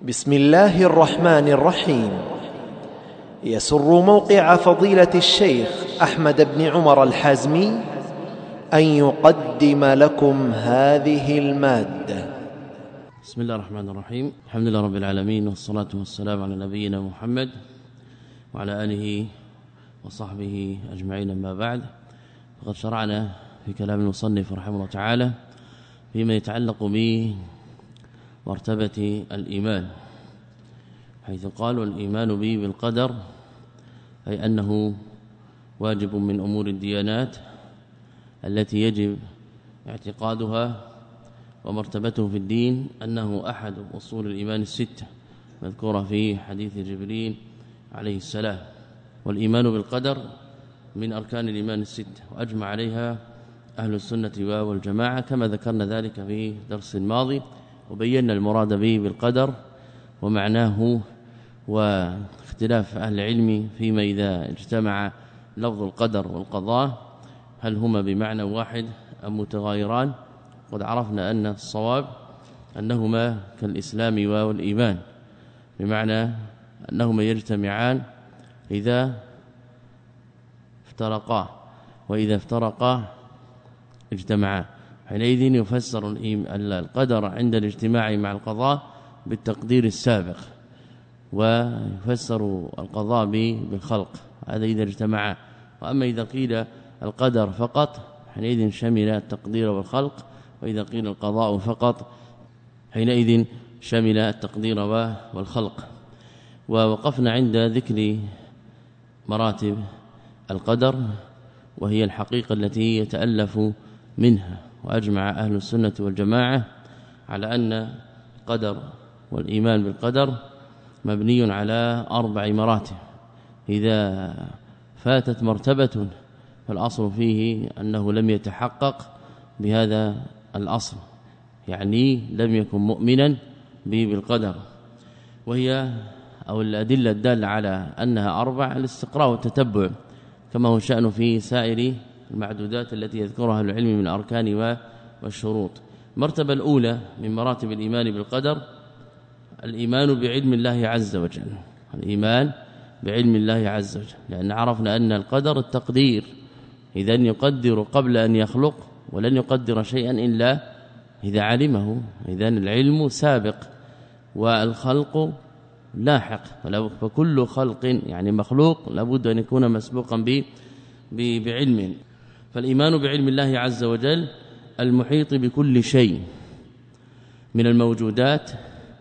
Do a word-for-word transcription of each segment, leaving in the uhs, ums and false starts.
بسم الله الرحمن الرحيم. يسر موقع فضيلة الشيخ أحمد بن عمر الحازمي أن يقدم لكم هذه المادة. بسم الله الرحمن الرحيم. الحمد لله رب العالمين، والصلاة والسلام على نبينا محمد وعلى آله وصحبه أجمعين. أما بعد، فقد شرعنا في كلام المصنف رحمه الله تعالى فيما يتعلق بمرتبة الإيمان، حيث قالوا الإيمان به بالقدر أي أنه واجب من أمور الديانات التي يجب اعتقادها، ومرتبته في الدين أنه أحد أصول الإيمان الستة مذكورة في حديث جبريل عليه السلام. والإيمان بالقدر من أركان الإيمان الستة، وأجمع عليها أهل السنة والجماعة كما ذكرنا ذلك في درس الماضي، وبينا المراد به بالقدر ومعناه واختلاف أهل العلم فيما إذا اجتمع لفظ القدر والقضاء هل هما بمعنى واحد أم متغايران. قد عرفنا أن الصواب أنهما كالإسلام والإيمان، بمعنى أنهما يجتمعان إذا افترقا، وإذا افترقا اجتمعا. حينئذ يفسر القدر عند الاجتماع مع القضاء بالتقدير السابق، ويفسر القضاء بالخلق، هذا إذا اجتمعا. وأما إذا قيل القدر فقط حينئذ شمل التقدير والخلق، وإذا قيل القضاء فقط حينئذ شمل التقدير والخلق. ووقفنا عند ذكر مراتب القدر، وهي الحقيقة التي يتألف منها، وأجمع أهل السنة والجماعة على أن القدر والإيمان بالقدر مبني على أربع مراتب. إذا فاتت مرتبة فالأصل فيه أنه لم يتحقق بهذا الأصل، يعني لم يكن مؤمنا به بالقدر. وهي أو الأدلة الدالة على أنها أربع الاستقراء والتتبع، كما هو شأن في سائر المعدودات التي يذكرها العلم من أركان والشروط. المرتبة الأولى من مراتب الإيمان بالقدر الإيمان بعلم الله عز وجل، الإيمان بعلم الله عز وجل، لأن عرفنا أن القدر التقدير، إذن يقدر قبل أن يخلق، ولن يقدر شيئا إلا إذا علمه. إذن العلم سابق والخلق لاحق، فكل خلق يعني مخلوق لابد أن يكون مسبوقا بعلم. فالإيمان بعلم الله عز وجل المحيط بكل شيء من الموجودات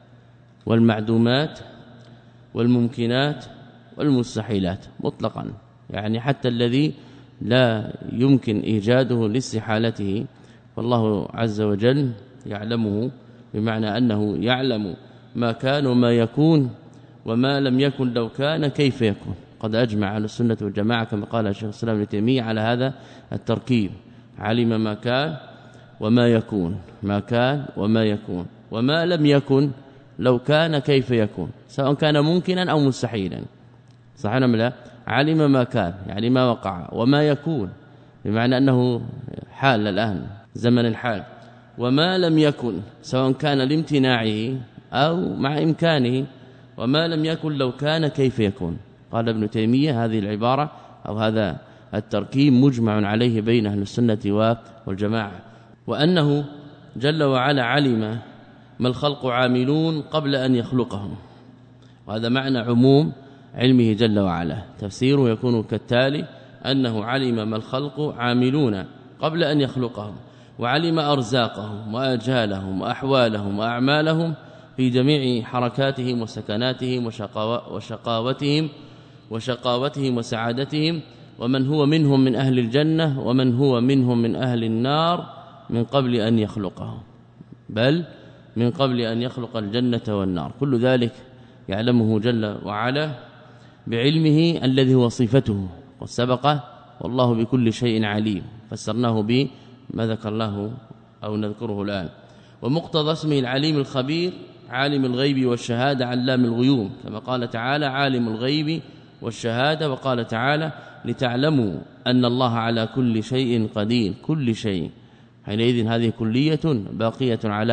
والمعدومات والممكنات والمستحيلات مطلقا، يعني حتى الذي لا يمكن إيجاده لاستحالته فالله عز وجل يعلمه، بمعنى أنه يعلم ما كان وما يكون وما لم يكن لو كان كيف يكون. قد أجمع على السنة والجماعة كما قال الشيخ الإسلام ابن تيمية على هذا التركيب، علم ما كان وما يكون، ما كان وما يكون، وما لم يكن لو كان كيف يكون، سواء كان ممكنا أو مستحيلا. صحيح أم لا؟ علم ما كان يعني ما وقع، وما يكون بمعنى أنه حال الآن زمن الحال، وما لم يكن سواء كان لامتناعه أو مع إمكانه، وما لم يكن لو كان كيف يكون. قال ابن تيمية هذه العبارة أو هذا التركيب مجمع عليه بين أهل السنة والجماعة، وأنه جل وعلا علم ما الخلق عاملون قبل أن يخلقهم، وهذا معنى عموم علمه جل وعلا. تفسيره يكون كالتالي: أنه علم ما الخلق عاملون قبل أن يخلقهم، وعلم أرزاقهم وآجالهم وأحوالهم وأعمالهم في جميع حركاتهم وسكناتهم وشقاوتهم وشقاوتهم وسعادتهم، ومن هو منهم من أهل الجنة ومن هو منهم من أهل النار من قبل أن يخلقهم، بل من قبل أن يخلق الجنة والنار. كل ذلك يعلمه جل وعلا بعلمه الذي هو صفته، والسبق والله بكل شيء عليم، فسرناه به ما ذكرناه أو نذكره الآن. ومقتضى اسمه العليم الخبير عالم الغيب والشهادة علام الغيوب، كما قال تعالى عالم الغيب والشهادة، وقال تعالى لتعلموا أن الله على كل شيء قدير، كل شيء. حينئذ هذه كلية باقية على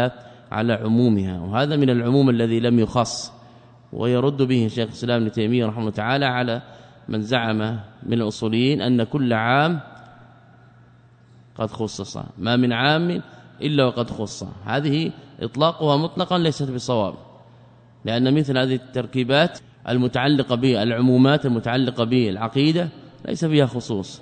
على عمومها، وهذا من العموم الذي لم يخص، ويرد به شيخ الإسلام ابن تيمية رحمه الله تعالى على من زعم من الأصوليين أن كل عام قد خصص، ما من عام إلا وقد خص. هذه إطلاقها مطلقا ليست بصواب، لأن مثل هذه التركيبات المتعلقة بالعمومات المتعلقة بالعقيدة ليس فيها خصوص،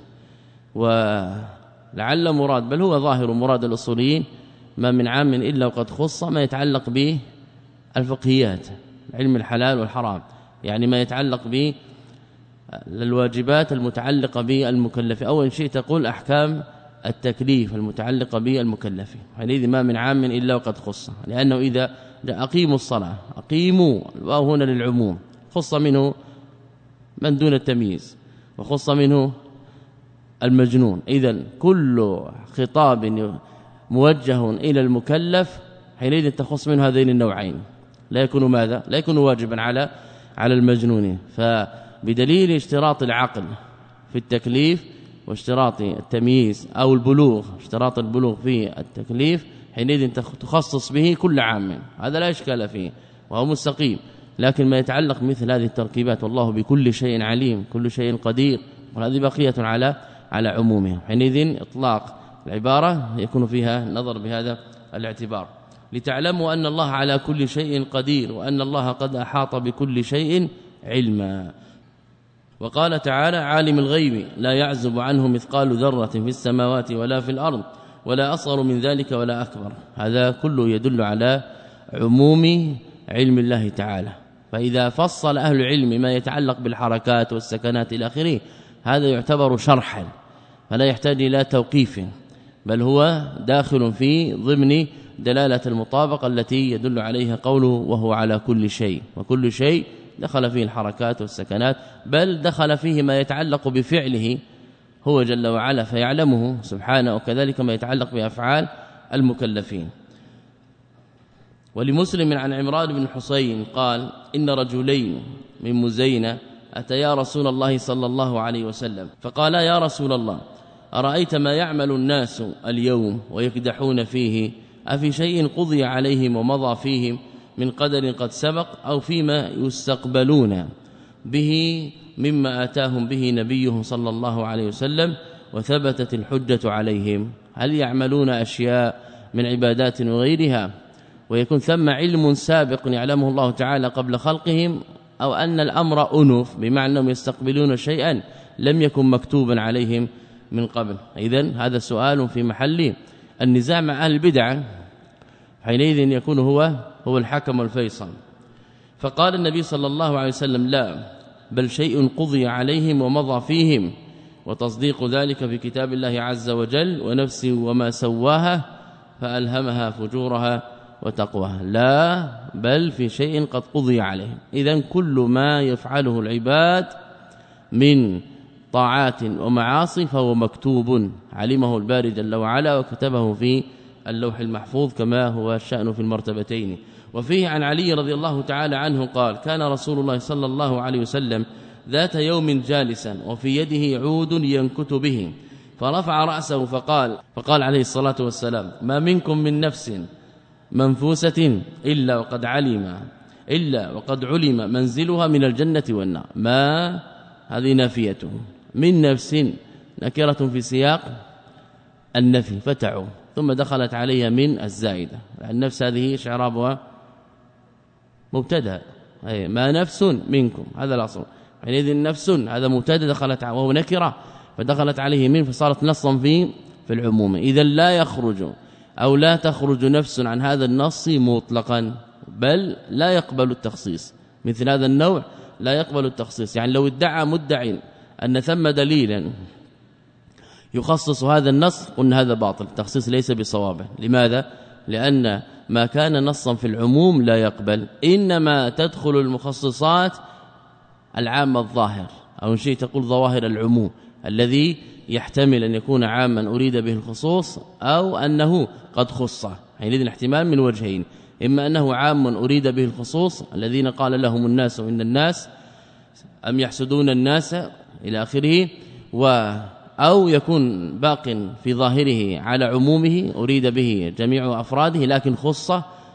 ولعل مراد بل هو ظاهر مراد الأصوليين ما من عام إلا وقد خص ما يتعلق به الفقهيات، علم الحلال والحرام، يعني ما يتعلق به الواجبات المتعلقة بالمكلف، أو إن شئت تقول أحكام التكليف المتعلقة بالمكلف، حينئذ ما من عام إلا وقد خص، لأنه إذا أقيموا الصلاة أقيموا الواو هنا للعموم، خص منه من دون التمييز وخص منه المجنون، إذن كل خطاب موجه إلى المكلف حينئذ تخص منه هذين النوعين، لا يكون ماذا؟ لا يكون واجبا على على المجنون. فبدليل اشتراط العقل في التكليف واشتراط التمييز أو البلوغ، اشتراط البلوغ في التكليف حينئذ تخصص به كل عام، هذا لا إشكال فيه وهو مستقيم. لكن ما يتعلق مثل هذه التركيبات والله بكل شيء عليم كل شيء قدير، وهذه بقية على على عمومها، حينئذ إطلاق العبارة يكون فيها نظر بهذا الاعتبار، لتعلموا أن الله على كل شيء قدير وأن الله قد أحاط بكل شيء علما. وقال تعالى عالم الغيب لا يعزب عنه مثقال ذرة في السماوات ولا في الأرض ولا أصغر من ذلك ولا أكبر. هذا كله يدل على عموم علم الله تعالى. فإذا فصل أهل العلم ما يتعلق بالحركات والسكنات إلى آخره هذا يعتبر شرحا فلا يحتاج إلى توقيف، بل هو داخل في ضمن دلالة المطابقة التي يدل عليها قوله وهو على كل شيء، وكل شيء دخل فيه الحركات والسكنات، بل دخل فيه ما يتعلق بفعله هو جل وعلا فيعلمه سبحانه، وكذلك ما يتعلق بأفعال المكلفين. ولمسلم عن عمران بن حسين قال إن رجلين من مزينة أتيا رسول الله صلى الله عليه وسلم فقالا يا رسول الله أرأيت ما يعمل الناس اليوم ويكدحون فيه أفي شيء قضي عليهم ومضى فيهم من قدر قد سبق أو فيما يستقبلون به مما آتاهم به نبيه صلى الله عليه وسلم وثبتت الحجة عليهم، هل يعملون أشياء من عبادات وغيرها ويكون ثم علم سابق يعلمه الله تعالى قبل خلقهم، أو أن الأمر أنف بمعنى أنهم يستقبلون شيئا لم يكن مكتوبا عليهم من قبل. إذن هذا سؤال في محل النزاع مع أهل البدع، حينئذ يكون هو هو الحكم الفيصل. فقال النبي صلى الله عليه وسلم لا بل شيء قضي عليهم ومضى فيهم، وتصديق ذلك في كتاب الله عز وجل ونفس وما سواها فألهمها فجورها وتقواها، لا بل في شيء قد قضي عليهم. إذن كل ما يفعله العباد من طاعات ومعاصي فهو مكتوب علمه الباري جل وعلا وكتبه في اللوح المحفوظ كما هو الشأن في المرتبتين. وفيه عن علي رضي الله تعالى عنه قال كان رسول الله صلى الله عليه وسلم ذات يوم جالسا وفي يده عود ينكت به فرفع رأسه فقال فقال عليه الصلاة والسلام ما منكم من نفس منفوسة إلا وقد علم إلا وقد علم منزلها من الجنة والنار. ما هذه نافيته من نفس نكرة في سياق النفي فتعوا ثم دخلت عليها من الزائدة، النفس هذه إعرابها مبتدا أي ما نفس منكم هذا الأصل، حينئذ النفس هذا مبتدا دخلت وهو نكرة فدخلت عليه من فصارت نصا في في العموم. إذا لا يخرج أو لا تخرج نفس عن هذا النص مطلقا، بل لا يقبل التخصيص، مثل هذا النوع لا يقبل التخصيص. يعني لو ادعى مدعي أن ثم دليلا يخصص هذا النص قلنا هذا باطل، التخصيص ليس بصوابه. لماذا؟ لأن ما كان نصا في العموم لا يقبل، إنما تدخل المخصصات العام الظاهر أو شيء تقول ظواهر العموم الذي يحتمل أن يكون عاما أريد به الخصوص أو أنه قد خص. حينئذ الاحتمال من وجهين، إما أنه عام أريد به الخصوص الذين قال لهم الناس إن الناس أم يحسدون الناس إلى آخره، و أو يكون باق في ظاهره على عمومه أريد به جميع أفراده لكن خص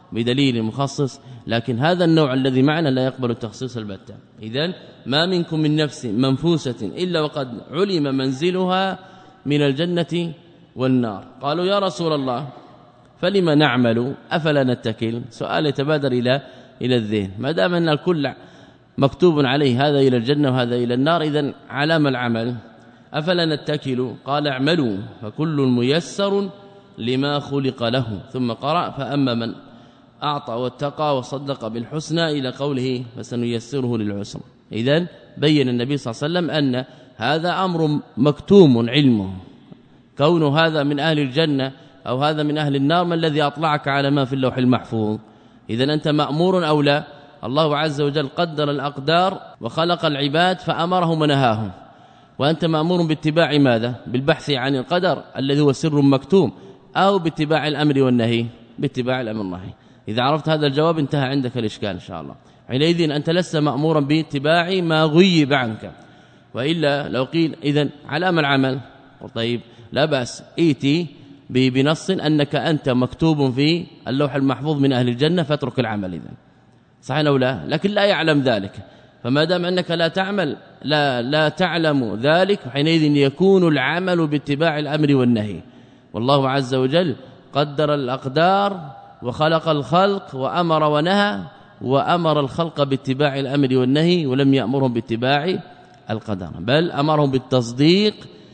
بدليل مخصص، لكن هذا النوع الذي معنا لا يقبل التخصيص البتة. إذن ما منكم من نفس منفوسة إلا وقد علم منزلها من الجنة والنار. قالوا يا رسول الله فلما نعمل أفلا نتكل؟ سؤال يتبادر إلى إلى الذهن، ما دام أن الكل مكتوب عليه هذا إلى الجنة وهذا إلى النار، إذن علام العمل أفلا نتكل؟ قال اعملوا فكل ميسر لما خلق له. ثم قرأ فأما من أعطى واتقى وصدق بالحسنى إلى قوله فسنيسره للعسر. إذن بين النبي صلى الله عليه وسلم أن هذا أمر مكتوم علمه، كون هذا من أهل الجنة أو هذا من أهل النار ما الذي أطلعك على ما في اللوح المحفوظ؟ إذن أنت مأمور أو لا؟ الله عز وجل قدر الأقدار وخلق العباد فأمرهم ونهاهم، وأنت مأمور باتباع ماذا؟ بالبحث عن القدر الذي هو سر مكتوم، أو باتباع الأمر والنهي؟ باتباع الأمر والنهي. إذا عرفت هذا الجواب انتهى عندك الإشكال إن شاء الله. حينئذ أنت لست مأمورا باتباع ما غيب عنك، وإلا لو قيل إذن علام العمل، طيب لا بأس إيتي بنص أنك أنت مكتوب في اللوح المحفوظ من أهل الجنة فاترك العمل، إذن صحيح أو لا؟ لكن لا يعلم ذلك، فما دام أنك لا تعمل لا لا تعلم ذلك، حينئذ يكون العمل باتباع الأمر والنهي. والله عز وجل قدر الأقدار وخلق الخلق وأمر ونهى، وأمر الخلق باتباع الأمر والنهي، ولم يأمرهم باتباع القدر، بل أمرهم بالتصديق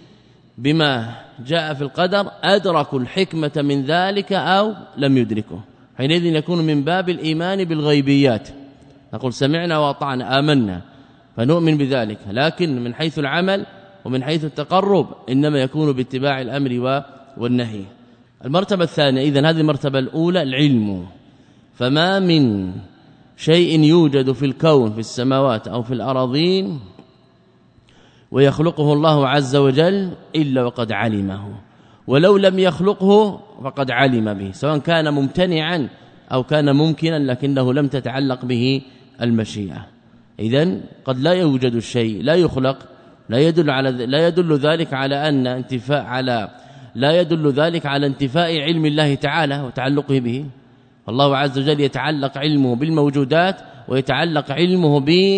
بما جاء في القدر، أدركوا الحكمة من ذلك أو لم يدركوا. حينئذ يكون من باب الإيمان بالغيبيات، نقول سمعنا وأطعنا آمنا فنؤمن بذلك، لكن من حيث العمل ومن حيث التقرب إنما يكون باتباع الأمر والنهي. المرتبة الثانية، إذن هذه المرتبة الأولى العلم، فما من شيء يوجد في الكون في السماوات أو في الأراضين ويخلقه الله عز وجل إلا وقد علمه، ولو لم يخلقه فقد علم به، سواء كان ممتنعا أو كان ممكنا لكنه لم تتعلق به المشيئة. إذن قد لا يوجد الشيء لا يخلق، لا يدل على لا يدل ذلك على أن انتفاء على لا يدل ذلك على انتفاء علم الله تعالى وتعلقه به. الله عز وجل يتعلق علمه بالموجودات ويتعلق علمه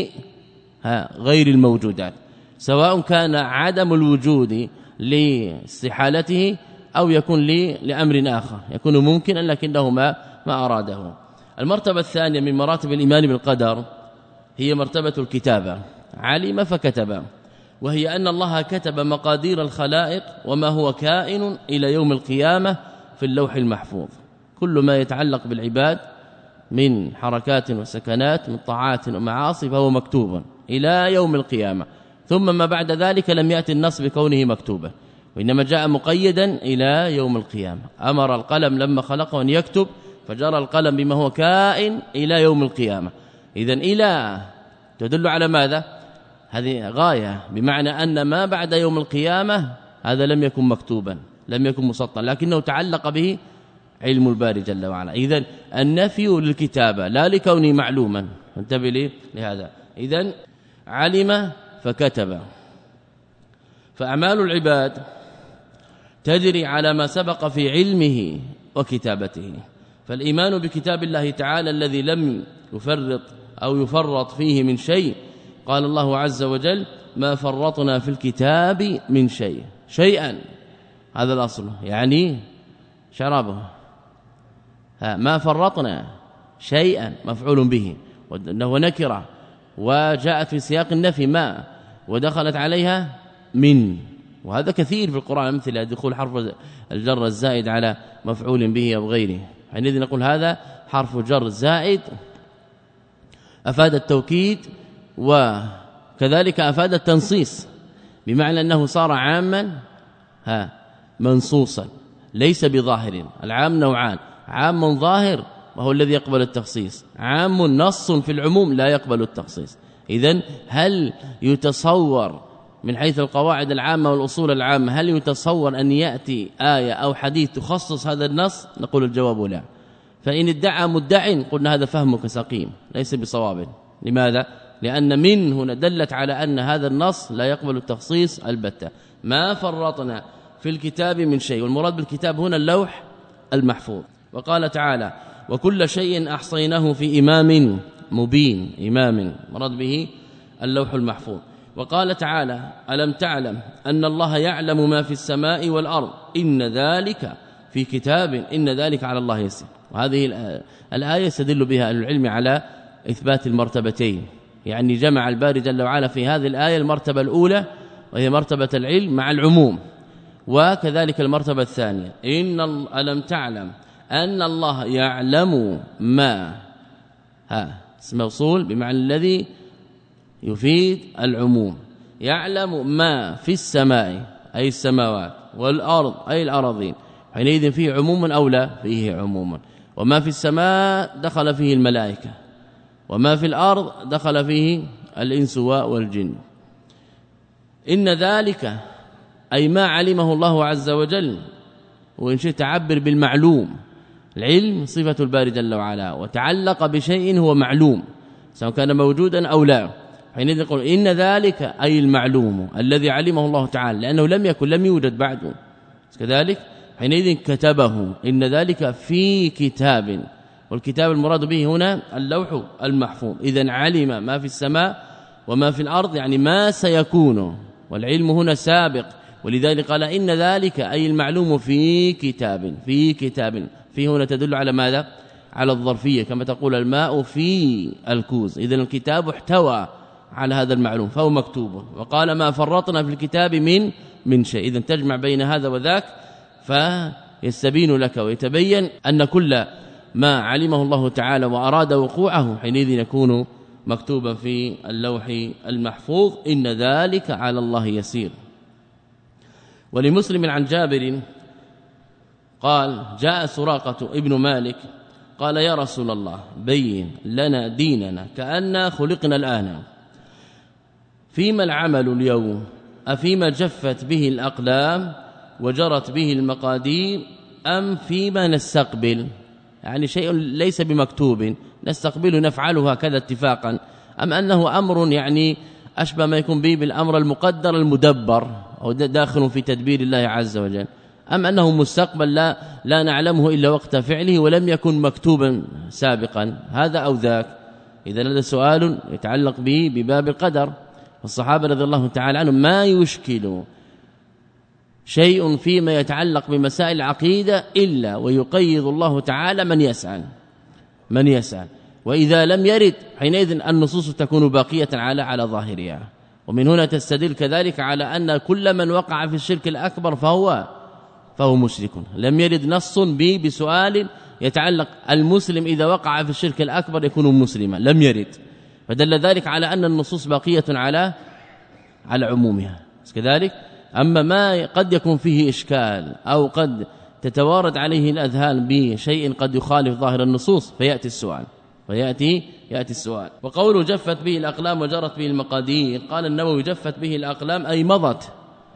بغير الموجودات، سواء كان عدم الوجود لاستحالته أو يكون لأمر آخر، يكون ممكنا لكنه ما ما أراده. المرتبة الثانية من مراتب الإيمان بالقدر هي مرتبة الكتابة، علم فكتب، وهي أن الله كتب مقادير الخلائق وما هو كائن إلى يوم القيامة في اللوح المحفوظ، كل ما يتعلق بالعباد من حركات وسكنات من طاعات ومعاصي فهو مكتوب إلى يوم القيامة. ثم ما بعد ذلك لم يأتي النص بكونه مكتوبا، وإنما جاء مقيدا إلى يوم القيامة. أمر القلم لما خلقه أن يكتب فجرى القلم بما هو كائن إلى يوم القيامة. إذن إلى تدل على ماذا؟ هذه غاية، بمعنى أن ما بعد يوم القيامة هذا لم يكن مكتوبا، لم يكن مسطرا، لكنه تعلق به علم الباري جل وعلا. إذن النفي للكتابة لا لكونه معلوما، انتبه لي لهذا. إذن علم فكتب، فأعمال العباد تجري على ما سبق في علمه وكتابته. فالإيمان بكتاب الله تعالى الذي لم يفرط أو يفرط فيه من شيء، قال الله عز وجل ما فرطنا في الكتاب من شيء، شيئا هذا الأصل يعني شرابه، ما فرطنا شيئا مفعول به وأنه نكرة، وجاءت في سياق النفي ما ودخلت عليها من، وهذا كثير في القرآن مثل دخول حرف الجر الزائد على مفعول به أو غيره. حينئذ نقول هذا حرف جر زائد أفاد التوكيد وكذلك أفاد التنصيص، بمعنى أنه صار عاما ها منصوصا ليس بظاهر. العام نوعان، عام ظاهر وهو الذي يقبل التخصيص، عام نص في العموم لا يقبل التخصيص. إذن هل يتصور من حيث القواعد العامة والأصول العامة هل يتصور أن يأتي آية أو حديث تخصص هذا النص؟ نقول الجواب لا. فإن ادعى مدع قلنا هذا فهمك سقيم ليس بصواب. لماذا؟ لأن من هنا دلت على أن هذا النص لا يقبل التخصيص البتة. ما فرطنا في الكتاب من شيء، والمراد بالكتاب هنا اللوح المحفوظ. وقال تعالى وكل شيء أحصيناه في إمام مبين. إمام مراد به اللوح المحفوظ. وقال تعالى ألم تعلم أن الله يعلم ما في السماء والأرض إن ذلك في كتاب إن ذلك على الله يسير. وهذه الآية يستدل بها أهل العلم على إثبات المرتبتين، يعني جمع الباري جل وعلا في هذه الآية المرتبة الأولى وهي مرتبة العلم مع العموم، وكذلك المرتبة الثانية إن ألم تعلم أن الله يعلم ما ها اسم موصول بمعنى الذي يفيد العموم، يعلم ما في السماء أي السماوات والأرض أي الأراضين، حينئذ فيه عموم أو لا فيه عموم. وما في السماء دخل فيه الملائكة، وما في الأرض دخل فيه الإنس والجن. إن ذلك أي ما علمه الله عز وجل، وإن شئت تعبر بالمعلوم. العلم صفة الباري جل وعلا وتعلق بشيء هو معلوم سواء كان موجودا أو لا، حينئذ يقول إن ذلك أي المعلوم الذي علمه الله تعالى لأنه لم يكن لم يوجد بعده، كذلك حينئذ كتبه إن ذلك في كتاب، والكتاب المراد به هنا اللوح المحفوظ. إذن علم ما في السماء وما في الأرض يعني ما سيكون، والعلم هنا سابق، ولذلك قال إن ذلك أي المعلوم في كتاب. في كتاب في هنا تدل على ماذا؟ على الظرفية، كما تقول الماء في الكوز. إذن الكتاب احتوى على هذا المعلوم فهو مكتوب. وقال ما فرطنا في الكتاب من من شيء. إذن تجمع بين هذا وذاك فيستبين لك ويتبين أن كل ما علمه الله تعالى وأراد وقوعه حينئذ يكون مكتوبا في اللوح المحفوظ إن ذلك على الله يسير. ولمسلم عن جابر قال جاء سراقة ابن مالك قال يا رسول الله بين لنا ديننا كأننا خلقنا الآن، فيما العمل اليوم؟ أفيما جفت به الأقلام وجرت به المقادير أم فيما نستقبل؟ يعني شيء ليس بمكتوب نستقبل نفعله هكذا اتفاقا، أم أنه أمر يعني أشبه ما يكون به بالأمر المقدر المدبر أو داخل في تدبير الله عز وجل، أم أنه مستقبل لا, لا نعلمه إلا وقت فعله ولم يكن مكتوبا سابقا، هذا أو ذاك. إذا هذا سؤال يتعلق به بباب القدر. الصحابة رضي الله تعالى عنهم ما يشكل شيء فيما يتعلق بمسائل العقيدة إلا ويقيض الله تعالى من يسأل من يسأل وإذا لم يرد حينئذ النصوص تكون باقية على على ظاهرها. ومن هنا تستدل كذلك على أن كل من وقع في الشرك الأكبر فهو فهو مشرك. لم يرد نص به بسؤال يتعلق المسلم إذا وقع في الشرك الأكبر يكون مسلما، لم يرد، فدل ذلك على أن النصوص باقية على على عمومها. كذلك أما ما قد يكون فيه إشكال أو قد تتوارد عليه الأذهان بشيء قد يخالف ظاهر النصوص فيأتي السؤال ويأتي يأتي السؤال. وقوله جفت به الأقلام وجرت به المقادير، قال النووي جفت به الأقلام أي مضت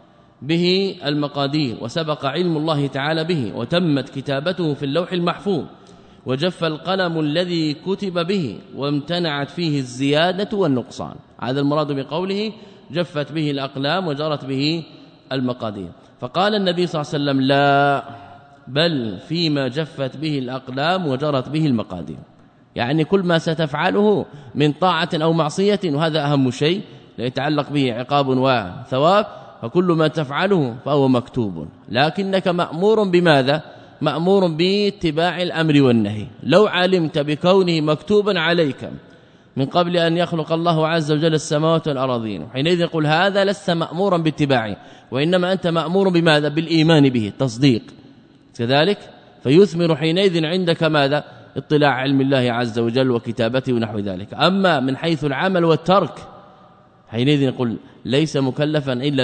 به المقادير وسبق علم الله تعالى به وتمت كتابته في اللوح المحفوظ، وجف القلم الذي كتب به وامتنعت فيه الزيادة والنقصان. هذا المراد بقوله جفت به الأقلام وجرت به المقادير. فقال النبي صلى الله عليه وسلم لا، بل فيما جفت به الأقلام وجرت به المقادير، يعني كل ما ستفعله من طاعة أو معصية، وهذا أهم شيء لا يتعلق به عقاب وثواب، فكل ما تفعله فهو مكتوب، لكنك مأمور بماذا؟ مأمور باتباع الأمر والنهي. لو علمت بكونه مكتوبا عليك من قبل أن يخلق الله عز وجل السماوات والأراضين حينئذ يقول هذا لست مأمورا باتباعه، وإنما أنت مأمور بماذا؟ بالإيمان به، تصديق كذلك، فيثمر حينئذ عندك ماذا؟ اطلاع علم الله عز وجل وكتابته ونحو ذلك. أما من حيث العمل والترك حينئذ يقول ليس مكلفا إلا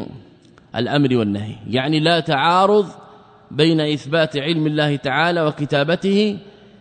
بالأمر والنهي، يعني لا تعارض بين إثبات علم الله تعالى وكتابته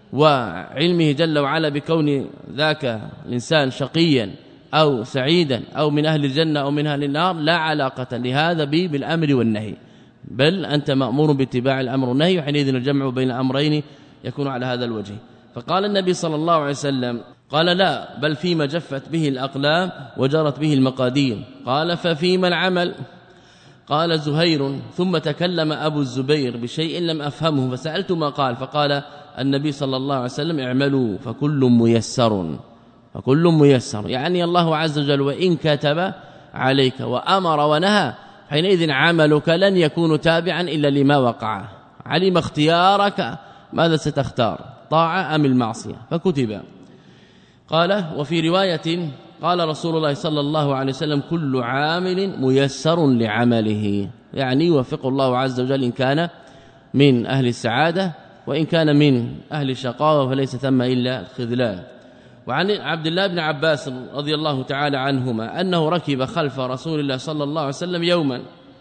وعلمه جل وعلا بكون ذاك الإنسان شقيا أو سعيدا أو من أهل الجنة أو من أهل النار، لا علاقة لهذا به بالأمر والنهي، بل أنت مأمور باتباع الأمر والنهي، وحينئذ الجمع بين الأمرين يكون على هذا الوجه. فقال النبي صلى الله عليه وسلم قال لا، بل فيما جفت به الأقلام وجرت به المقادير. قال ففيما العمل؟ قال زهير ثم تكلم أبو الزبير بشيء لم أفهمه فسألت ما قال، فقال النبي صلى الله عليه وسلم اعملوا فكل ميسر فكل ميسر، يعني الله عز وجل وإن كتب عليك وأمر ونهى حينئذ عملك لن يكون تابعا إلا لما وقع. علم اختيارك ماذا ستختار، طاعة أم المعصية، فكتب. قال وفي رواية قال رسول الله صلى الله عليه وسلم كل عامل ميسر لعمله، يعني يوفق الله عز وجل إن كان من أهل السعادة وإن كان من أهل الشقاوة فليس ثم إلا الخذلان. وعن عبد الله بن عباس رضي الله تعالى عنهما أنه ركب خلف رسول الله صلى الله عليه وسلم يوما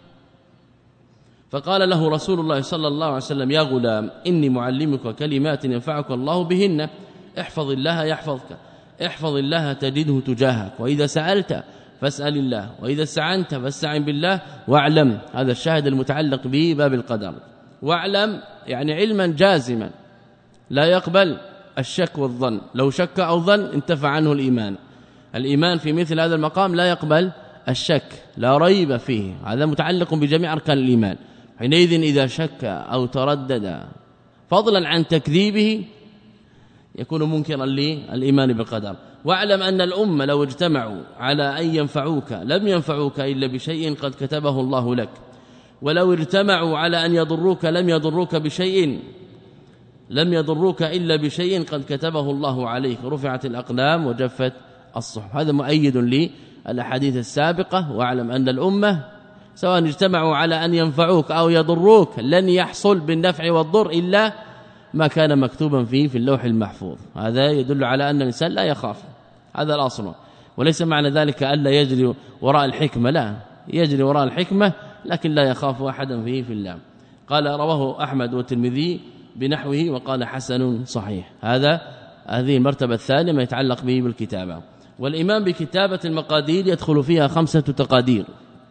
فقال له رسول الله صلى الله عليه وسلم يا غلام إني معلمك كلمات ينفعك الله بهن، احفظ الله يحفظك، احفظ الله تجده تجاهك، وإذا سألت فاسأل الله، وإذا استعنت فاستعن بالله، واعلم، هذا الشاهد المتعلق به باب القدر، واعلم يعني علما جازما لا يقبل الشك والظن، لو شك أو ظن انتفع عنه الإيمان. الإيمان في مثل هذا المقام لا يقبل الشك، لا ريب فيه، هذا متعلق بجميع أركان الإيمان. حينئذ إذا شك أو تردد فضلا عن تكذيبه يكون منكرا للإيمان بالقدر. واعلم أن الأمة لو اجتمعوا على أن ينفعوك لم ينفعوك إلا بشيء قد كتبه الله لك، ولو اجتمعوا على أن يضروك لم يضروك بشيء لم يضروك إلا بشيء قد كتبه الله عليك، رفعت الأقلام وجفت الصحف. هذا مؤيد للأحاديث السابقة. واعلم أن الأمة سواء اجتمعوا على أن ينفعوك أو يضروك لن يحصل بالنفع والضر إلا ما كان مكتوبا فيه في اللوح المحفوظ. هذا يدل على أن الإنسان لا يخاف، هذا الأصل. وليس معنى ذلك ألا يجري وراء الحكمة، لا، يجري وراء الحكمة لكن لا يخاف أحدا فيه في الله. قال رواه أحمد والترمذي بنحوه وقال حسن صحيح. هذا هذه المرتبة الثانية ما يتعلق به بالكتابة. والإيمان بكتابة المقادير يدخل فيها خمسة تقادير،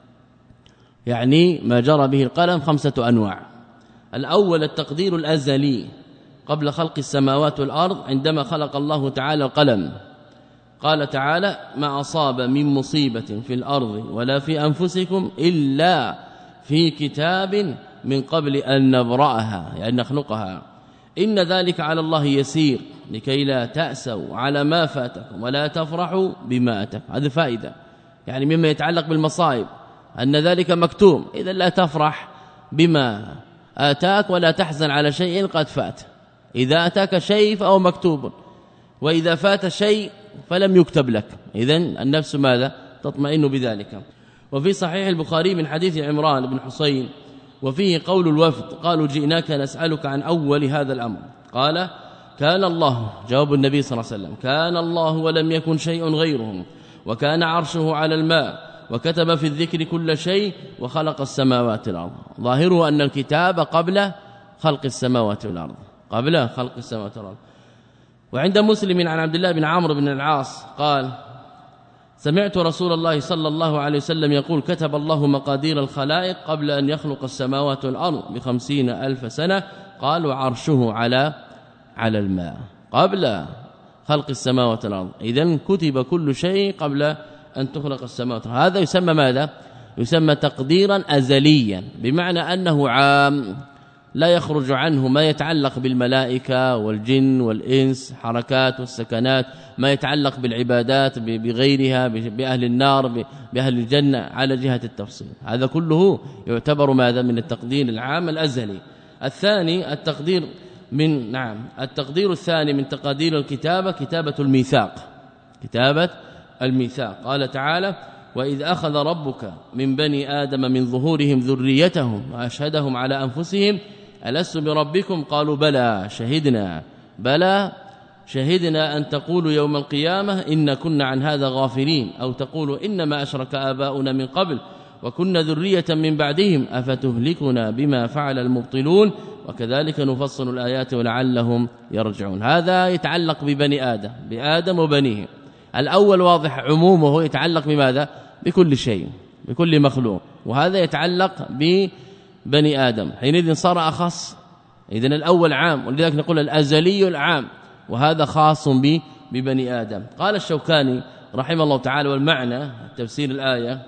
يعني ما جرى به القلم خمسة أنواع. الأول التقدير الأزلي قبل خلق السماوات والأرض، عندما خلق الله تعالى القلم قال تعالى ما أصاب من مصيبة في الأرض ولا في أنفسكم إلا في كتاب من قبل أن نبرأها، يعني نخلقها، إن ذلك على الله يسير لكي لا تأسوا على ما فاتكم ولا تفرحوا بما أتاكم. هذا فائدة، يعني مما يتعلق بالمصائب أن ذلك مكتوم، إذا لا تفرح بما آتاك ولا تحزن على شيء قد فات. إذا أتاك شيء فهو مكتوب، وإذا فات شيء فلم يكتب لك، إذن النفس ماذا تطمئن بذلك. وفي صحيح البخاري من حديث عمران بن حسين وفيه قول الوفد قالوا جئناك نسألك عن أول هذا الأمر، قال كان الله، جواب النبي صلى الله عليه وسلم، كان الله ولم يكن شيء غيره، وكان عرشه على الماء، وكتب في الذكر كل شيء، وخلق السماوات والأرض. ظاهره أن الكتاب قبل خلق السماوات والأرض، قبل خلق السماوات والأرض. وعند مسلم عن عبد الله بن عمرو بن العاص قال سمعت رسول الله صلى الله عليه وسلم يقول كتب الله مقادير الخلائق قبل أن يخلق السماوات والأرض بخمسين ألف سنة، قال وعرشه على على الماء، قبل خلق السماوات والأرض. إذن كتب كل شيء قبل أن تخلق السماوات. هذا يسمى ماذا؟ يسمى تقديرا أزليا، بمعنى أنه عام لا يخرج عنه ما يتعلق بالملائكة والجن والإنس، حركات والسكنات، ما يتعلق بالعبادات بغيرها، بأهل النار بأهل الجنة على جهة التفصيل. هذا كله يعتبر ماذا؟ من التقدير العام الأزلي. الثاني التقدير من نعم التقدير الثاني من تقادير الكتابة كتابة الميثاق، كتابة الميثاق. قال تعالى وإذ أخذ ربك من بني آدم من ظهورهم ذريتهم وأشهدهم على أنفسهم ألست بربكم قالوا بلى شهدنا بلى شهدنا أن تقولوا يوم القيامة إن كنا عن هذا غافلين، أو تقولوا إنما أشرك آباؤنا من قبل وكنا ذرية من بعدهم أفتهلكنا بما فعل المبطلون وكذلك نفصل الآيات ولعلهم يرجعون. هذا يتعلق ببني آدم، بآدم وبنيه. الأول واضح عمومه يتعلق بماذا؟ بكل شيء، بكل مخلوق، وهذا يتعلق ببني آدم، حينئذ صار أخص. إذن الأول عام، ولذلك نقول الأزلي العام، وهذا خاص ببني آدم. قال الشوكاني رحمه الله تعالى والمعنى تفسير الآية،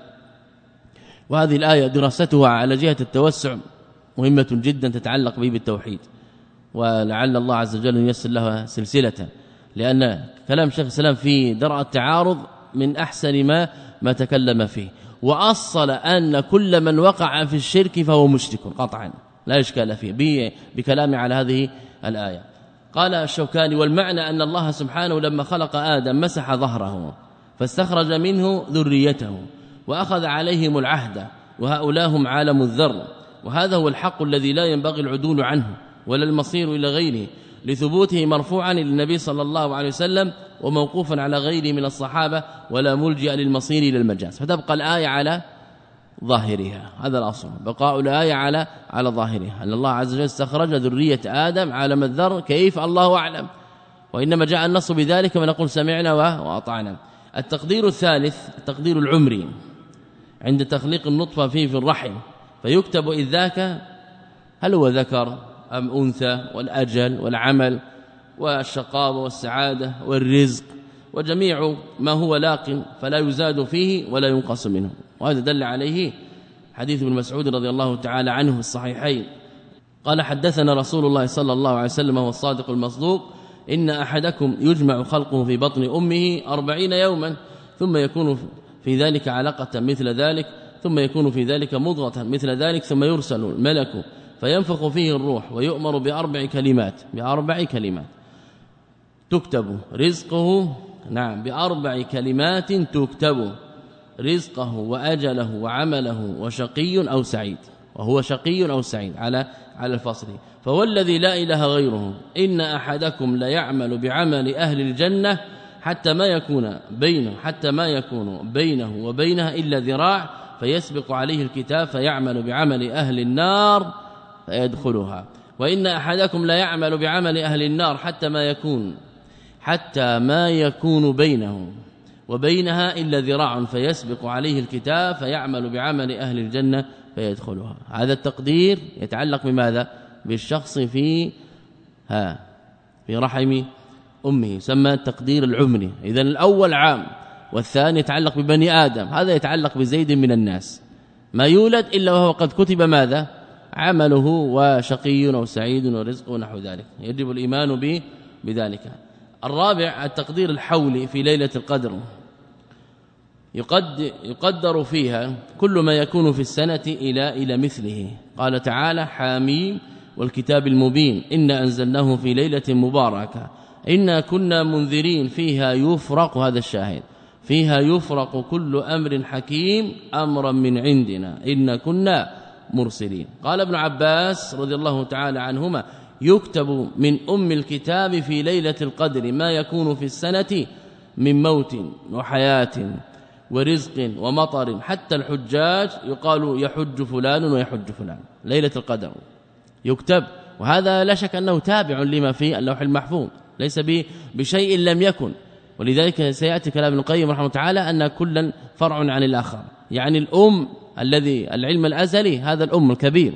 وهذه الآية دراستها على جهة التوسع مهمة جدا تتعلق به بالتوحيد، ولعل الله عز وجل ييسر لها سلسلة، لأن كلام شيخ الإسلام في درء التعارض من أحسن ما ما تكلم فيه، وأصل أن كل من وقع في الشرك فهو مشرك قطعا لا إشكال فيه بكلام على هذه الآية. قال الشوكاني: والمعنى أن الله سبحانه لما خلق آدم مسح ظهره فاستخرج منه ذريته وأخذ عليهم العهد، وهؤلاء هم عالم الذر، وهذا هو الحق الذي لا ينبغي العدول عنه ولا المصير إلى غيره، لثبوته مرفوعا للنبي صلى الله عليه وسلم وموقوفا على غيره من الصحابة، ولا ملجأ للمصير إلى المجاز، فتبقى الآية على ظاهرها. هذا الأصل، بقاء الآية على على ظاهرها، أن الله عز وجل استخرج ذرية آدم عالم الذر، كيف الله أعلم، وإنما جاء النص بذلك ونقول سمعنا وأطعنا. التقدير الثالث التقدير العمري، عند تخليق النطفة فيه في الرحم فيكتب إذ ذاك هل هو ذكر أم أنثى، والأجل والعمل والشقاوة والسعادة والرزق وجميع ما هو لاق، فلا يزاد فيه ولا ينقص منه. وهذا دل عليه حديث ابن مسعود رضي الله تعالى عنه في الصحيحين قال: حدثنا رسول الله صلى الله عليه وسلم وهو الصادق المصدوق: إن أحدكم يجمع خلقه في بطن أمه أربعين يوما ثم يكون في ذلك علقة مثل ذلك، ثم يكون في ذلك مضغة مثل ذلك، ثم يرسل الملك فينفخ فيه الروح ويؤمر بأربع كلمات بأربع كلمات تكتب رزقه، نعم بأربع كلمات تكتب رزقه وأجله وعمله وشقي أو سعيد، وهو شقي أو سعيد على على الفصل. فهو الذي لا إله غيره: إن أحدكم لا يعمل بعمل أهل الجنة حتى ما يكون بينه حتى ما يكون بينه وبينها إلا ذراع، فيسبق عليه الكتاب فيعمل بعمل أهل النار فيدخلها. وإن أحدكم لا يعمل بعمل أهل النار حتى ما يكون حتى ما يكون بينه وبينها إلا ذراع، فيسبق عليه الكتاب فيعمل بعمل أهل الجنة فيدخلها. هذا التقدير يتعلق بماذا؟ بالشخص في ها في رحم أمه، يسمى التقدير العمري. إذن الأول عام، والثاني يتعلق ببني آدم، هذا يتعلق بزيد من الناس، ما يولد إلا وهو قد كتب ماذا؟ عمله وشقي أو سعيد ورزق ونحو ذلك، يجب الإيمان به بذلك. الرابع التقدير الحولي في ليلة القدر، يقدر, يقدر فيها كل ما يكون في السنة إلى إلى مثله. قال تعالى: حاميم والكتاب المبين إنا أنزلناه في ليلة مباركة إنا كنا منذرين فيها يفرق، هذا الشاهد، فيها يفرق كل أمر حكيم أمرا من عندنا إنا كنا مرسلين. قال ابن عباس رضي الله تعالى عنهما: يكتب من أم الكتاب في ليلة القدر ما يكون في السنة من موت وحياة ورزق ومطر، حتى الحجاج يقال يحج فلان ويحج فلان. ليلة القدر يكتب، وهذا لا شك أنه تابع لما في اللوح المحفوظ، ليس بشيء لم يكن. ولذلك سيأتي كلام ابن القيم رحمه الله تعالى أن كلا فرع عن الآخر، يعني الأم الذي العلم الأزلي هذا الأم الكبير،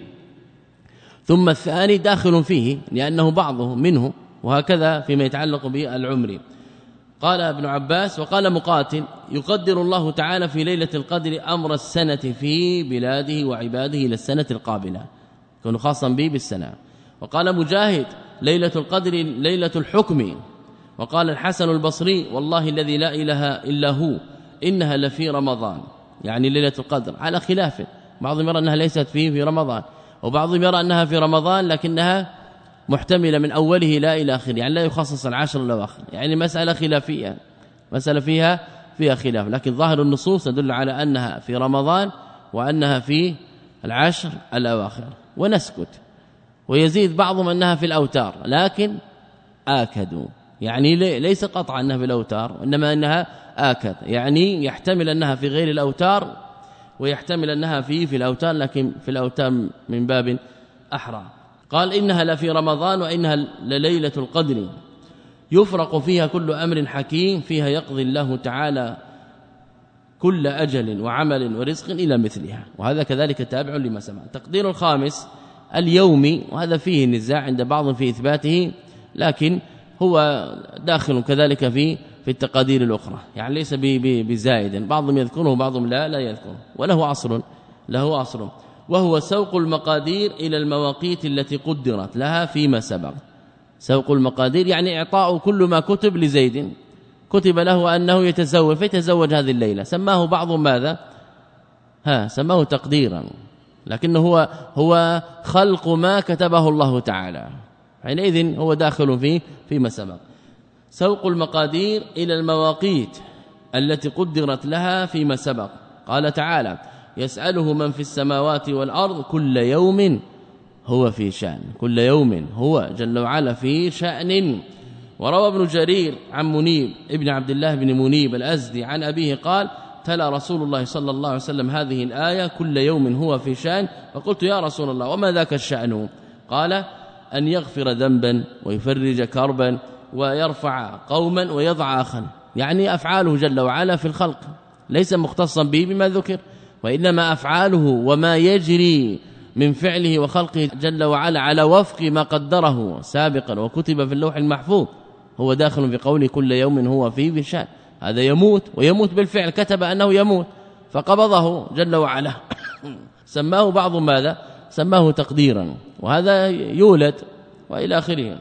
ثم الثاني داخل فيه لأنه بعضه منه، وهكذا فيما يتعلق بالعمر. قال ابن عباس: وقال مقاتل: يقدر الله تعالى في ليلة القدر أمر السنة في بلاده وعباده إلى السنة القابلة، يكون خاصا به بالسنة. وقال مجاهد: ليلة القدر ليلة الحكم. وقال الحسن البصري: والله الذي لا إله إلا هو إنها لفي رمضان، يعني ليلة القدر، على خلاف، بعضهم يرى أنها ليست فيه في رمضان، وبعضهم يرى أنها في رمضان لكنها محتملة من أوله لا إلى آخره، يعني لا يخصص العشر الأواخر، يعني مسألة خلافية، مسألة فيها فيها خلاف، لكن ظاهر النصوص تدل على أنها في رمضان وأنها في العشر الأواخر، ونسكت. ويزيد بعضهم أنها في الأوتار، لكن آكدوا، يعني ليس قطعا أنها في الأوتار، وإنما أنها آكد، يعني يحتمل أنها في غير الأوتار ويحتمل أنها في في الأوتار، لكن في الأوتار من باب أحرى. قال: إنها لفي رمضان وإنها لليلة القدر يفرق فيها كل أمر حكيم، فيها يقضي الله تعالى كل أجل وعمل ورزق إلى مثلها. وهذا كذلك تابع لما سمع. التقدير الخامس اليومي، وهذا فيه نزاع عند بعض في إثباته، لكن هو داخل كذلك في في التقادير الأخرى، يعني ليس بزائد، بعضهم يذكره بعضهم لا لا يذكره، وله أصل له أصل وهو سوق المقادير إلى المواقيت التي قدرت لها فيما سبق. سوق المقادير يعني إعطاء كل ما كتب لزيد، كتب له أنه يتزوج فيتزوج هذه الليلة، سماه بعض ماذا ها سماه تقديرا، لكنه هو هو خلق ما كتبه الله تعالى، حينئذ هو داخل فيه فيما سبق. سوق المقادير إلى المواقيت التي قدرت لها فيما سبق. قال تعالى يسأله من في السماوات والأرض كل يوم هو في شأن، كل يوم هو جل وعلا في شأن. وروى ابن جرير عن منيب ابن عبد الله بن منيب الأزدي عن أبيه قال تلا رسول الله صلى الله عليه وسلم هذه الآية كل يوم هو في شأن، فقلت يا رسول الله وما ذاك الشأن؟ قال أن يغفر ذنبا ويفرج كربا ويرفع قوما ويضع آخر، يعني أفعاله جل وعلا في الخلق ليس مختصا به بما ذكر، وإنما أفعاله وما يجري من فعله وخلقه جل وعلا على وفق ما قدره سابقا وكتب في اللوح المحفوظ، هو داخل في قوله كل يوم هو فيه بشأن. هذا يموت ويموت بالفعل، كتب أنه يموت فقبضه جل وعلا سماه بعض ماذا سماه تقديرا، وهذا يولد وإلى آخره.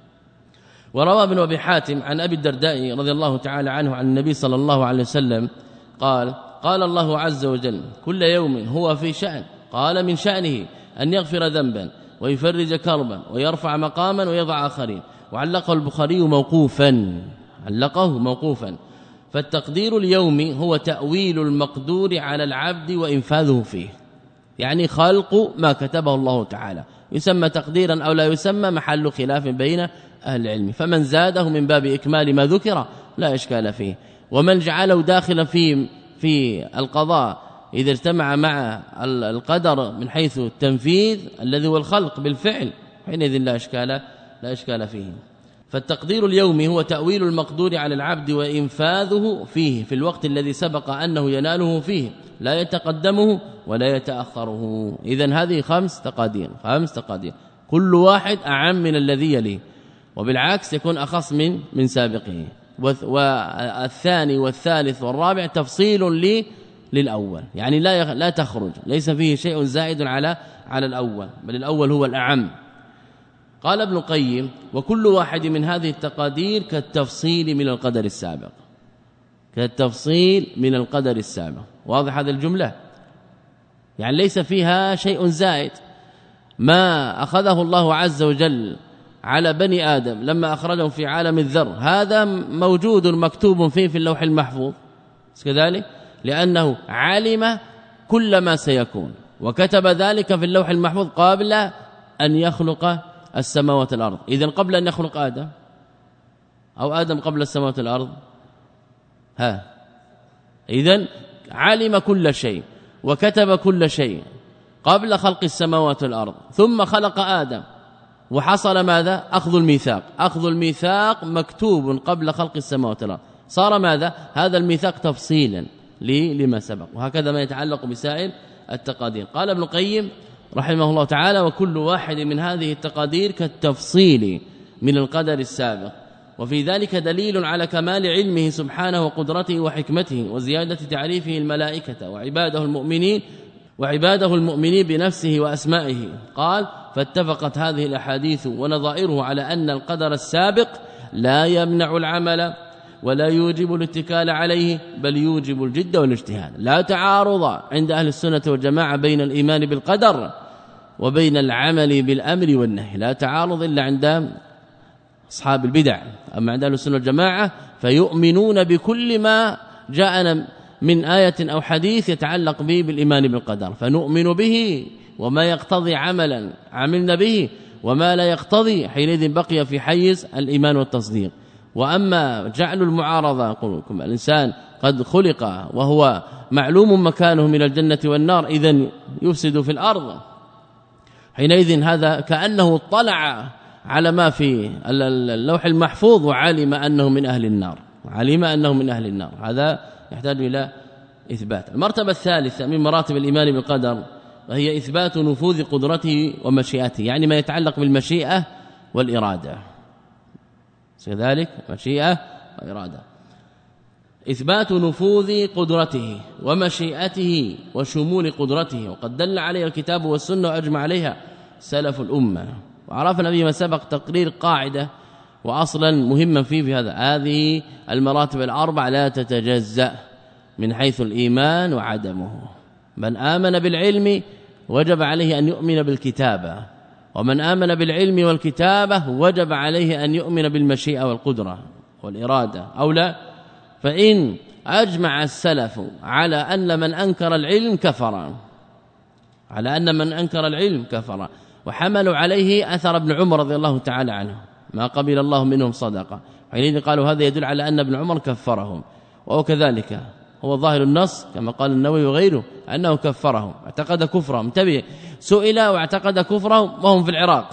وروى ابن أبي حاتم عن أبي الدرداء رضي الله تعالى عنه عن النبي صلى الله عليه وسلم قال قال الله عز وجل كل يوم هو في شأن، قال من شأنه أن يغفر ذنبا ويفرج كربا ويرفع مقاما ويضع آخرين. وعلقه البخاري موقوفا، علقه موقوفا. فالتقدير اليومي هو تأويل المقدور على العبد وإنفاذه فيه، يعني خلق ما كتبه الله تعالى، يسمى تقديرا أو لا يسمى محل خلاف بين أهل العلم، فمن زاده من باب إكمال ما ذكر لا إشكال فيه، ومن جعله داخلا في في القضاء إذا اجتمع مع القدر من حيث التنفيذ الذي هو الخلق بالفعل حينئذ لا إشكال لا إشكال فيه. فالتقدير اليومي هو تأويل المقدور على العبد وإنفاذه فيه في الوقت الذي سبق أنه يناله فيه، لا يتقدمه ولا يتأخره. إذن هذه خمس تقادير، خمس تقادير كل واحد أعم من الذي يليه، وبالعكس يكون أخص من من سابقه. والثاني والثالث والرابع تفصيل لي للأول، يعني لا لا تخرج، ليس فيه شيء زائد على على الأول، بل الأول هو الأعم. قال ابن القيم وكل واحد من هذه التقادير كالتفصيل من القدر السابق، كالتفصيل من القدر السابق. واضح هذا الجملة؟ يعني ليس فيها شيء زائد. ما أخذه الله عز وجل على بني آدم لما أخرجهم في عالم الذر هذا موجود مكتوب فيه في اللوح المحفوظ كذلك، لأنه علم كل ما سيكون وكتب ذلك في اللوح المحفوظ قبل أن يخلق السماوات والأرض. إذن قبل أن يخلق آدم أو آدم قبل السماوات والأرض؟ ها إذن علم كل شيء وكتب كل شيء قبل خلق السماوات والأرض، ثم خلق آدم وحصل ماذا؟ أخذ الميثاق. أخذ الميثاق مكتوب قبل خلق السماوات والأرض، صار ماذا؟ هذا الميثاق تفصيلا لما سبق. وهكذا ما يتعلق بسائر التقادير. قال ابن القيم رحمه الله تعالى وكل واحد من هذه التقادير كالتفصيل من القدر السابق، وفي ذلك دليل على كمال علمه سبحانه وقدرته وحكمته وزيادة تعريفه الملائكة وعباده المؤمنين وعباده المؤمنين بنفسه وأسمائه. قال فاتفقت هذه الأحاديث ونظائره على أن القدر السابق لا يمنع العمل ولا يوجب الاتكال عليه، بل يوجب الجد والاجتهاد. لا تعارض عند أهل السنة والجماعة بين الإيمان بالقدر وبين العمل بالأمر والنهي، لا تعارض إلا عند أصحاب البدع. أما عند أهل السنة والجماعة فيؤمنون بكل ما جاءنا من آية أو حديث يتعلق به بالإيمان بالقدر، فنؤمن به وما يقتضي عملا عملنا به، وما لا يقتضي حينئذ بقي في حيز الإيمان والتصديق. وأما جعل المعارضة قولكم الإنسان قد خلق وهو معلوم مكانه من الجنة والنار إذن يفسد في الأرض، حينئذ هذا كأنه اطلع على ما في اللوح المحفوظ وعلم أنه من أهل النار، علم أنه من أهل النار. هذا يحتاج إلى إثبات. المرتبة الثالثة من مراتب الإيمان بالقدر وهي إثبات نفوذ قدرته ومشيئته، يعني ما يتعلق بالمشيئة والإرادة كذلك، مشيئة وإرادة. إثبات نفوذ قدرته ومشيئته وشمول قدرته، وقد دل عليه الكتاب والسنة وأجمع عليها سلف الأمة. وعرفنا فيما سبق تقرير قاعدة وأصلا مهما فيه في هذا هذه المراتب الأربع لا تتجزأ من حيث الإيمان وعدمه. من آمن بالعلم وجب عليه أن يؤمن بالكتابة، ومن آمن بالعلم والكتابة وجب عليه أن يؤمن بالمشيئة والقدرة والإرادة أو لا. فإن أجمع السلف على أن من أنكر العلم كفر، على أن من أنكر العلم كفر، وحملوا عليه أثر ابن عمر رضي الله تعالى عنه ما قبل الله منهم صدقة، حينئذ قالوا هذا يدل على أن ابن عمر كفرهم، وهو كذلك هو ظاهر النص كما قال النووي وغيره أنه كفرهم، اعتقد كفرهم. انتبه، سئل واعتقد كفرهم وهم في العراق،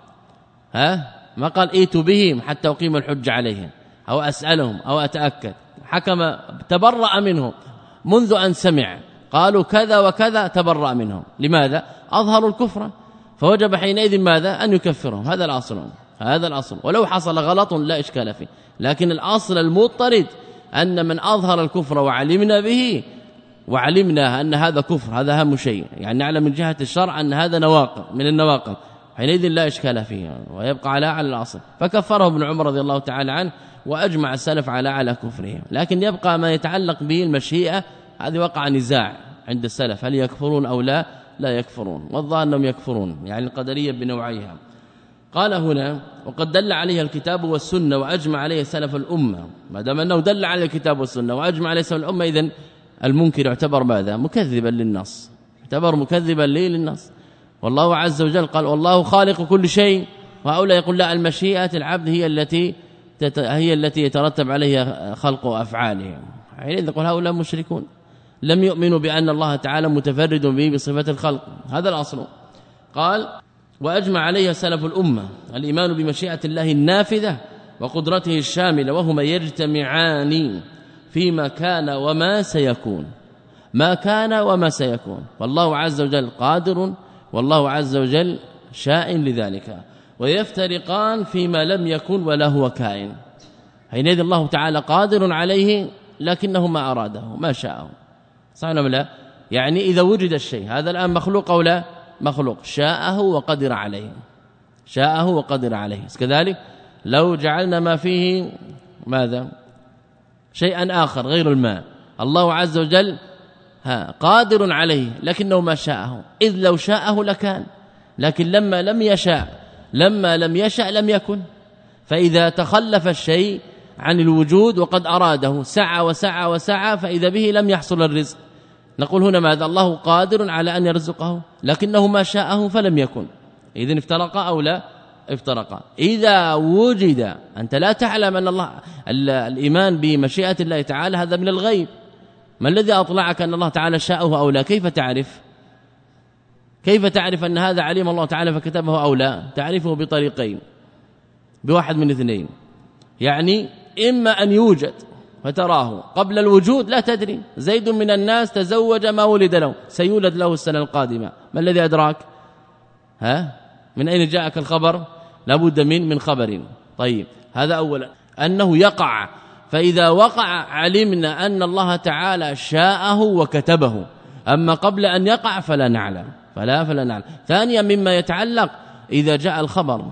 ها ما قال ائتوا بهم حتى أقيم الحجة عليهم أو أسألهم أو أتأكد، حكم تبرأ منهم منذ أن سمع قالوا كذا وكذا تبرأ منهم. لماذا؟ أظهروا الكفر، فوجب حينئذ ماذا؟ أن يكفرهم. هذا الأصل، هذا الأصل، ولو حصل غلط لا إشكال فيه، لكن الأصل المضطرد أن من أظهر الكفر وعلمنا به وعلمنا أن هذا كفر، هذا أهم شيء، يعني نعلم من جهة الشرع أن هذا نواقض من النواقض، حينئذ لا إشكال فيه ويبقى على على الأصل. فكفره ابن عمر رضي الله تعالى عنه وأجمع السلف على على كفره. لكن يبقى ما يتعلق به المشيئة، هذه وقع نزاع عند السلف هل يكفرون أو لا لا يكفرون، والظاهر أنهم يكفرون، يعني القدرية بنوعيها. قال هنا وقد دل عليها الكتاب والسنة وأجمع عليه سلف الأمة. ما دام أنه دل على الكتاب والسنة وأجمع عليه سلف الأمة، إذن المنكر يعتبر ماذا؟ مكذبا للنص، يعتبر مكذبا ليه للنص. والله عز وجل قال والله خالق كل شيء، وهؤلاء يقول لا، المشيئة العبد هي التي هي التي يترتب عليها خلق أفعاله. حينئذ يقول هؤلاء مشركون، لم يؤمنوا بأن الله تعالى متفرد به بصفة الخلق، هذا الأصل. قال وأجمع عليها سلف الأمة الإيمان بمشيئة الله النافذة وقدرته الشاملة، وهما يجتمعان فيما كان وما سيكون، ما كان وما سيكون، والله عز وجل قادر والله عز وجل شاء لذلك، ويفترقان فيما لم يكن ولا هو كائن. حينئذ الله تعالى قادر عليه لكنه ما أراده ما شاءه، صحيح ولا لا؟ يعني إذا وجد الشيء هذا الآن مخلوق أو لا مخلوق، شاءه وقدر عليه، شاءه وقدر عليه. كذلك لو جعلنا ما فيه ماذا شيئا آخر غير الماء، الله عز وجل ها قادر عليه لكنه ما شاءه، إذ لو شاءه لكان، لكن لما لم يشاء لما لم يشاء لم يكن. فإذا تخلف الشيء عن الوجود وقد أراده سعى وسعى وسعى فإذا به لم يحصل الرزق، نقول هنا ماذا؟ الله قادر على أن يرزقه لكنه ما شاءه فلم يكن. إذن افترق أو لا افترق. إذا وجد أنت لا تعلم أن الله الإيمان بمشيئة الله تعالى هذا من الغيب، ما الذي أطلعك أن الله تعالى شاءه أو لا؟ كيف تعرف؟ كيف تعرف أن هذا علم الله تعالى فكتبه أو لا؟ تعرفه بطريقين، بواحد من اثنين، يعني إما أن يوجد فتراه قبل الوجود لا تدري، زيد من الناس تزوج ما ولد له سيولد له السنة القادمة، ما الذي أدراك؟ ها من أين جاءك الخبر؟ لابد من من خبر. طيب هذا أولا أنه يقع، فإذا وقع علمنا أن الله تعالى شاءه وكتبه، أما قبل أن يقع فلا نعلم فلا فلا نعلم. ثانيا مما يتعلق إذا جاء الخبر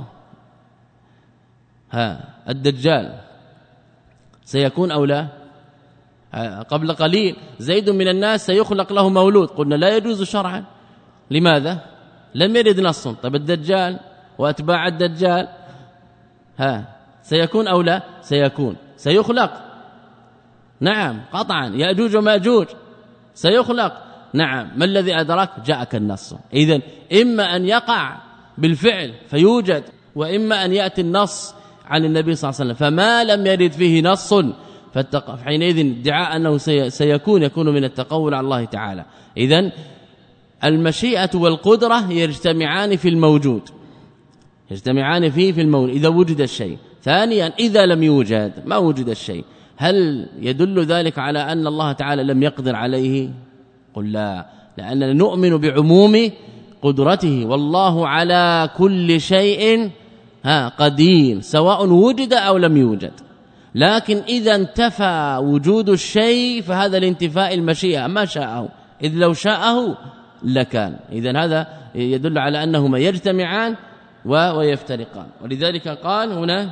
ها الدجال سيكون أو لا؟ قبل قليل زيد من الناس سيخلق له مولود، قلنا لا يجوز شرعا. لماذا؟ لم يرد نص. طيب الدجال وأتباع الدجال ها سيكون أو لا؟ سيكون. سيخلق نعم قطعا، يأجوج ومأجوج سيخلق نعم. ما الذي أدرك؟ جاءك النص. إذن إما أن يقع بالفعل فيوجد، وإما أن يأتي النص عن النبي صلى الله عليه وسلم، فما لم يرد فيه نص حينئذ ادعاء أنه سيكون يكون من التقول على الله تعالى. إذن المشيئة والقدرة يجتمعان في الموجود، يجتمعان فيه في الموجود إذا وجد الشيء. ثانيا إذا لم يوجد ما وجد الشيء، هل يدل ذلك على أن الله تعالى لم يقدر عليه؟ قل لا، لأننا نؤمن بعموم قدرته، والله على كل شيء ها قدير سواء وجد أو لم يوجد. لكن إذا انتفى وجود الشيء فهذا الانتفاء المشيئة ما شاءه، إذ لو شاءه لكان. إذن هذا يدل على أنهما يجتمعان ويفترقان. ولذلك قال هنا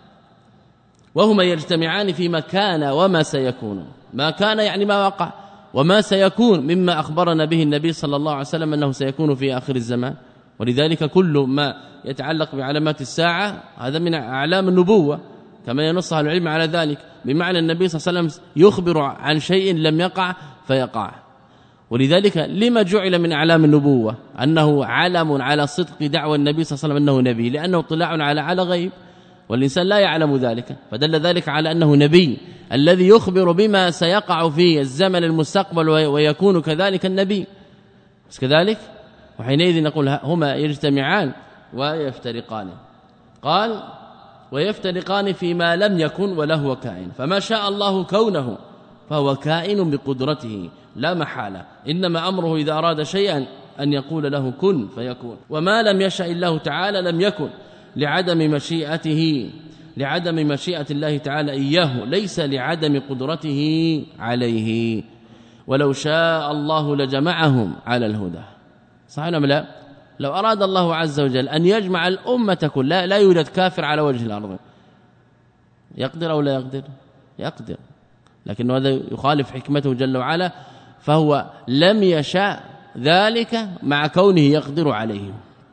وهما يجتمعان فيما كان وما سيكون. ما كان يعني ما وقع، وما سيكون مما أخبرنا به النبي صلى الله عليه وسلم أنه سيكون في آخر الزمان. ولذلك كل ما يتعلق بعلامات الساعة هذا من أعلام النبوة كما ينص أهل العلم على ذلك، بمعنى النبي صلى الله عليه وسلم يخبر عن شيء لم يقع فيقع. ولذلك لما جعل من أعلام النبوة أنه علم على صدق دعوى النبي صلى الله عليه وسلم أنه نبي، لأنه اطلاع على على غيب والإنسان لا يعلم ذلك، فدل ذلك على أنه نبي الذي يخبر بما سيقع في الزمن المستقبل ويكون كذلك النبي. بس كذلك وحينئذ نقول هما يجتمعان ويفترقان. قال ويفترقان فيما لم يكن ولا هو كائن، فما شاء الله كونه فهو كائن بقدرته لا محالة، إنما أمره إذا أراد شيئا أن يقول له كن فيكون. وما لم يشاء الله تعالى لم يكن لعدم مشيئته لعدم مشيئة الله تعالى إياه، ليس لعدم قدرته عليه. ولو شاء الله لجمعهم على الهدى. صحيح أم لا؟ لو أراد الله عز وجل أن يجمع الأمة كلها لا يوجد كافر على وجه الأرض، يقدر أو لا يقدر؟ يقدر، لكن هذا يخالف حكمته جل وعلا، فهو لم يشاء ذلك مع كونه يقدر عليه.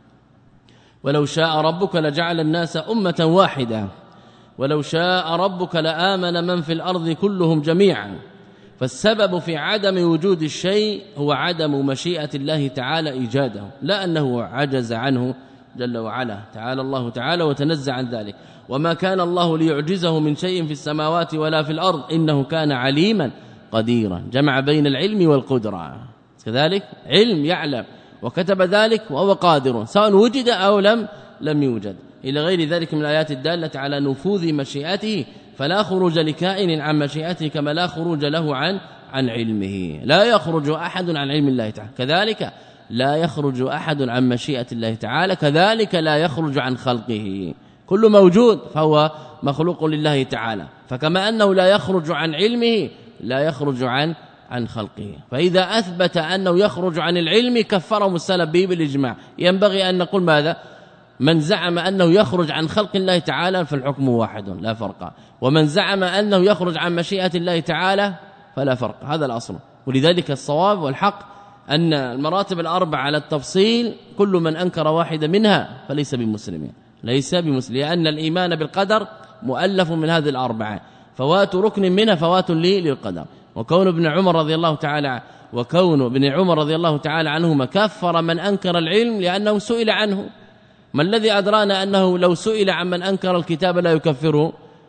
ولو شاء ربك لجعل الناس أمة واحدة ولو شاء ربك لآمن من في الأرض كلهم جميعا. فالسبب في عدم وجود الشيء هو عدم مشيئة الله تعالى إيجاده، لا أنه عجز عنه جل وعلا، تعالى الله تعالى وتنزع عن ذلك. وما كان الله ليعجزه من شيء في السماوات ولا في الأرض إنه كان عليما قديرا. جمع بين العلم والقدرة، كذلك علم يعلم وكتب ذلك وهو قادر سواء وجد أو لم لم يوجد، إلى غير ذلك من الآيات الدالة على نفوذ مشيئته. فلا خروج لكائن عن مشيئته كما لا خروج له عن عن علمه. لا يخرج أحد عن علم الله تعالى، كذلك لا يخرج أحد عن مشيئة الله تعالى، كذلك لا يخرج عن خلقه. كل موجود فهو مخلوق لله تعالى، فكما أنه لا يخرج عن علمه لا يخرج عن عن خلقه. فإذا أثبت أنه يخرج عن العلم كفرهم السلف به بالإجماع. ينبغي أن نقول ماذا؟ من زعم أنه يخرج عن خلق الله تعالى فالحكم واحد لا فرق، ومن زعم أنه يخرج عن مشيئة الله تعالى فلا فرق، هذا الأصل. ولذلك الصواب والحق أن المراتب الأربع على التفصيل كل من أنكر واحدة منها فليس بمسلم، ليس بمسلم، لأن الإيمان بالقدر مؤلف من هذه الأربعة، فوات ركن منها فوات لي للقدر. وكون ابن عمر رضي الله تعالى وكون ابن عمر رضي الله تعالى عنهما كفر من أنكر العلم لأنه سئل عنه. ما الذي أدرانا أنه لو سئل عن من أنكر الكتاب لا يكفره؟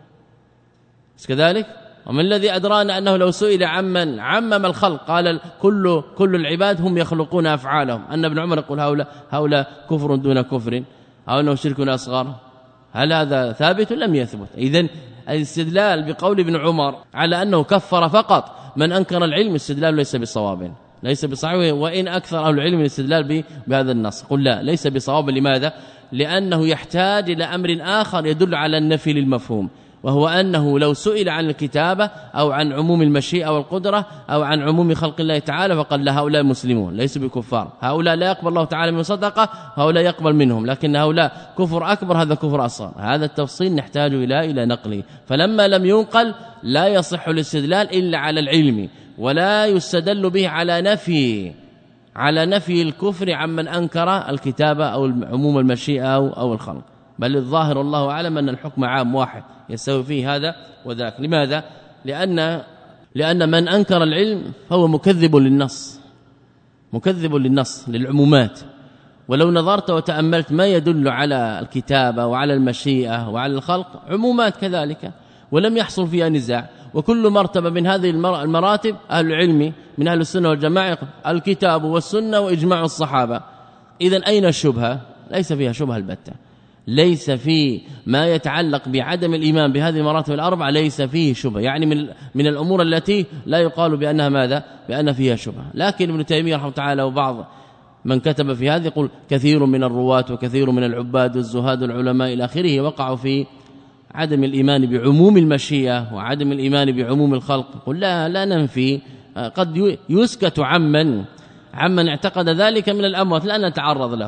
كذلك. ومن الذي أدرانا أنه لو سئل عمن عمم الخلق قال كل كل العباد هم يخلقون أفعالهم، أن ابن عمر يقول هؤلاء هؤلاء كفر دون كفر أو أنه شرك أصغر، هل هذا ثابت؟ لم يثبت. إذن الاستدلال بقول ابن عمر على أنه كفر فقط من أنكر العلم استدلال ليس بصواب، ليس بصحيح، وإن أكثر أهل العلم الاستدلال بهذا النص. قل لا، ليس بصواب. لماذا؟ لأنه يحتاج إلى أمر آخر يدل على النفي للمفهوم، وهو أنه لو سئل عن الكتابة أو عن عموم المشيئة والقدرة أو عن عموم خلق الله تعالى فقال لا، هؤلاء مسلمون ليسوا بكفار، هؤلاء لا يقبل الله تعالى من صدقة، هؤلاء يقبل منهم، لكن هؤلاء كفر أكبر، هذا كفر أصغر. هذا التفصيل نحتاج إلى إلى نقله. فلما لم ينقل لا يصح الاستدلال إلا على العلم، ولا يستدل به على نفي على نفي الكفر عمن أنكر الكتابة أو عموم المشيئة أو, أو الخلق، بل الظاهر الله أعلم أن الحكم عام واحد يستوي فيه هذا وذاك. لماذا؟ لأن لأن من أنكر العلم فهو مكذب للنص، مكذب للنص للعمومات. ولو نظرت وتأملت ما يدل على الكتابة وعلى المشيئة وعلى الخلق عمومات كذلك، ولم يحصل فيها نزاع. وكل مرتبة من هذه المراتب أهل العلم من أهل السنة والجماعة الكتاب والسنة وإجماع الصحابة. إذن أين الشبهة؟ ليس فيها شبهة البتة، ليس في ما يتعلق بعدم الإيمان بهذه المراتب الأربعة ليس فيه شبهة، يعني من من الأمور التي لا يقال بأنها ماذا؟ بأن فيها شبهة. لكن ابن تيمية رحمه تعالى وبعض من كتب في هذا يقول كثير من الرواة وكثير من العباد والزهاد والعلماء إلى آخره وقعوا في عدم الإيمان بعموم المشيئة وعدم الإيمان بعموم الخلق. قل لا لا ننفي، قد يسكت عمن عمن اعتقد ذلك من الأموات لا نتعرض لهم،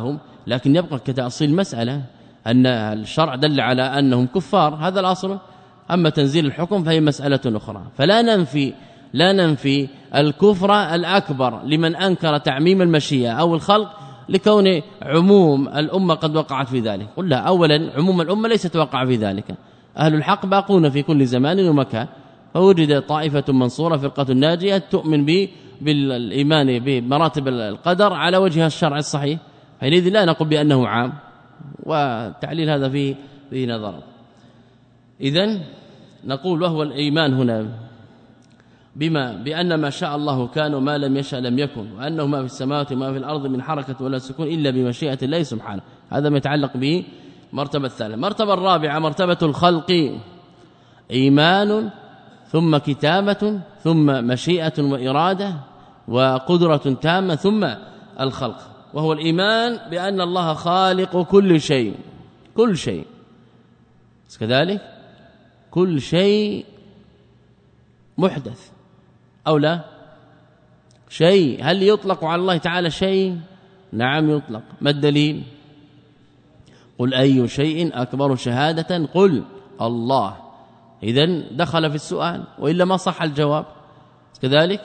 لكن يبقى كتأصيل مسألة أن الشرع دل على أنهم كفار، هذا الأصل. أما تنزيل الحكم فهي مسألة أخرى. فلا ننفي لا ننفي الكفر الأكبر لمن أنكر تعميم المشيئة أو الخلق لكون عموم الأمة قد وقعت في ذلك. قل لا، أولا عموم الأمة ليست وقع في ذلك، أهل الحق باقون في كل زمان ومكان، فوجد طائفة منصورة فرقة ناجية تؤمن به بالإيمان بمراتب القدر على وجه الشرع الصحيح، حينئذ لا نقول بأنه عام، وتعليل هذا فيه فيه نظر. إذن نقول وهو الإيمان هنا بما بأن ما شاء الله كان وما لم يشاء لم يكن، وأنه ما في السماوات وما في الأرض من حركة ولا سكون إلا بمشيئة الله سبحانه. هذا ما يتعلق به مرتبة الثالثة. مرتبة الرابعة مرتبة الخلق، إيمان ثم كتابة ثم مشيئة وإرادة وقدرة تامة ثم الخلق، وهو الإيمان بأن الله خالق كل شيء، كل شيء كذلك، كل شيء محدث أو لا شيء. هل يطلق على الله تعالى شيء؟ نعم يطلق. ما الدليل؟ قل أي شيء أكبر شهادة؟ قل الله. إذن دخل في السؤال، وإلا ما صح الجواب كذلك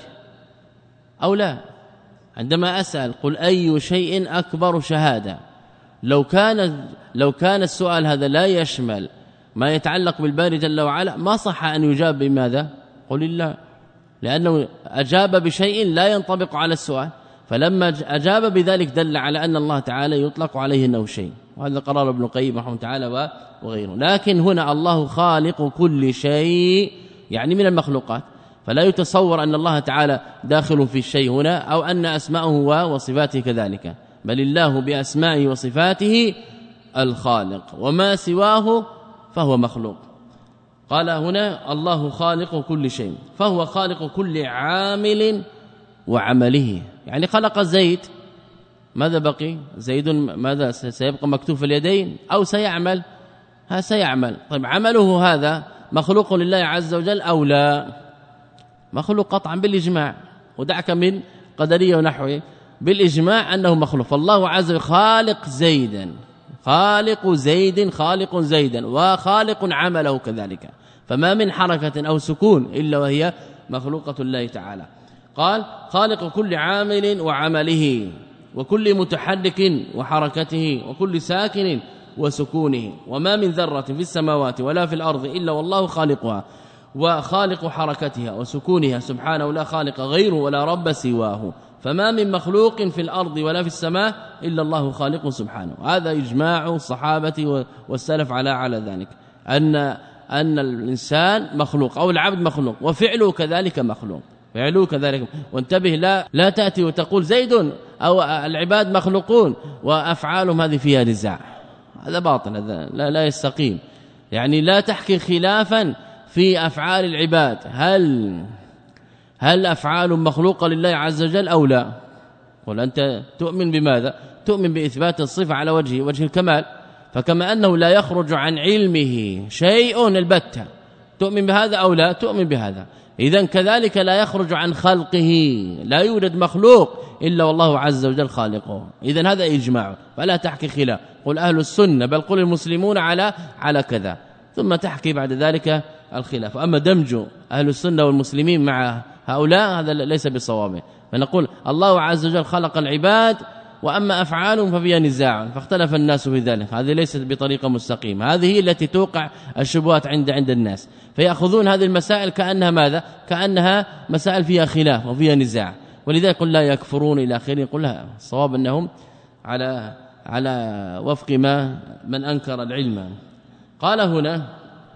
أو لا. عندما أسأل قل أي شيء أكبر شهادة، لو كان لو كان السؤال هذا لا يشمل ما يتعلق بالباري جل وعلا ما صح أن يجاب بماذا؟ قل الله، لأنه أجاب بشيء لا ينطبق على السؤال، فلما أجاب بذلك دل على أن الله تعالى يطلق عليه أنه شيء، وهذا قرار ابن القيم رحمه تعالى وغيره. لكن هنا الله خالق كل شيء يعني من المخلوقات، فلا يتصور أن الله تعالى داخل في الشيء هنا، أو أن أسماءه وصفاته كذلك، بل الله بأسمائه وصفاته الخالق، وما سواه فهو مخلوق. قال هنا الله خالق كل شيء، فهو خالق كل عامل وعمله. يعني خلق زيد، ماذا بقي؟ زيد ماذا سيبقى مكتوب في اليدين أو سيعمل؟ ها سيعمل. طيب عمله هذا مخلوق لله عز وجل أو لا؟ مخلوق قطعا بالإجماع، ودعك من قدرية ونحوه، بالإجماع أنه مخلوق. فالله عز وجل خالق زيدا، خالق زيد خالق زيدا وخالق عمله كذلك، فما من حركة أو سكون إلا وهي مخلوقة الله تعالى. قال خالق كل عامل وعمله، وكل متحرك وحركته، وكل ساكن وسكونه، وما من ذرة في السماوات ولا في الأرض إلا والله خالقها وخالق حركتها وسكونها سبحانه، لا خالق غيره ولا رب سواه، فما من مخلوق في الأرض ولا في السماء إلا الله خالق سبحانه. هذا إجماع الصحابة والسلف على على ذلك، أن أن الإنسان مخلوق أو العبد مخلوق، وفعله كذلك مخلوق، فعله كذلك. وانتبه، لا لا تأتي وتقول زيد أو العباد مخلوقون وأفعالهم هذه فيها نزاع، هذا باطل، هذا لا, لا يستقيم. يعني لا تحكي خلافا في أفعال العباد، هل هل أفعال مخلوقة لله عز وجل أو لا؟ قل أنت تؤمن بماذا؟ تؤمن بإثبات الصفة على وجه وجه الكمال، فكما أنه لا يخرج عن علمه شيء البتة، تؤمن بهذا أو لا؟ تؤمن بهذا. إذن كذلك لا يخرج عن خلقه، لا يوجد مخلوق إلا والله عز وجل خالقه. إذن هذا إجماع، فلا تحكي خلاف. قل أهل السنة بل قل المسلمون على على كذا، ثم تحكي بعد ذلك الخلاف. أما دمج أهل السنة والمسلمين مع هؤلاء هذا ليس بصوابه، فنقول الله عز وجل خلق العباد، وأما أفعالهم ففيها نزاع، فاختلف الناس في ذلك. هذه ليست بطريقة مستقيمة، هذه هي التي توقع الشبهات عند عند الناس، فيأخذون هذه المسائل كأنها ماذا؟ كأنها مسائل فيها خلاف وفيها نزاع، ولذلك قل لا يكفرون إلى آخره. يقول لها الصواب أنهم على على وفق ما من أنكر العلم. قال هنا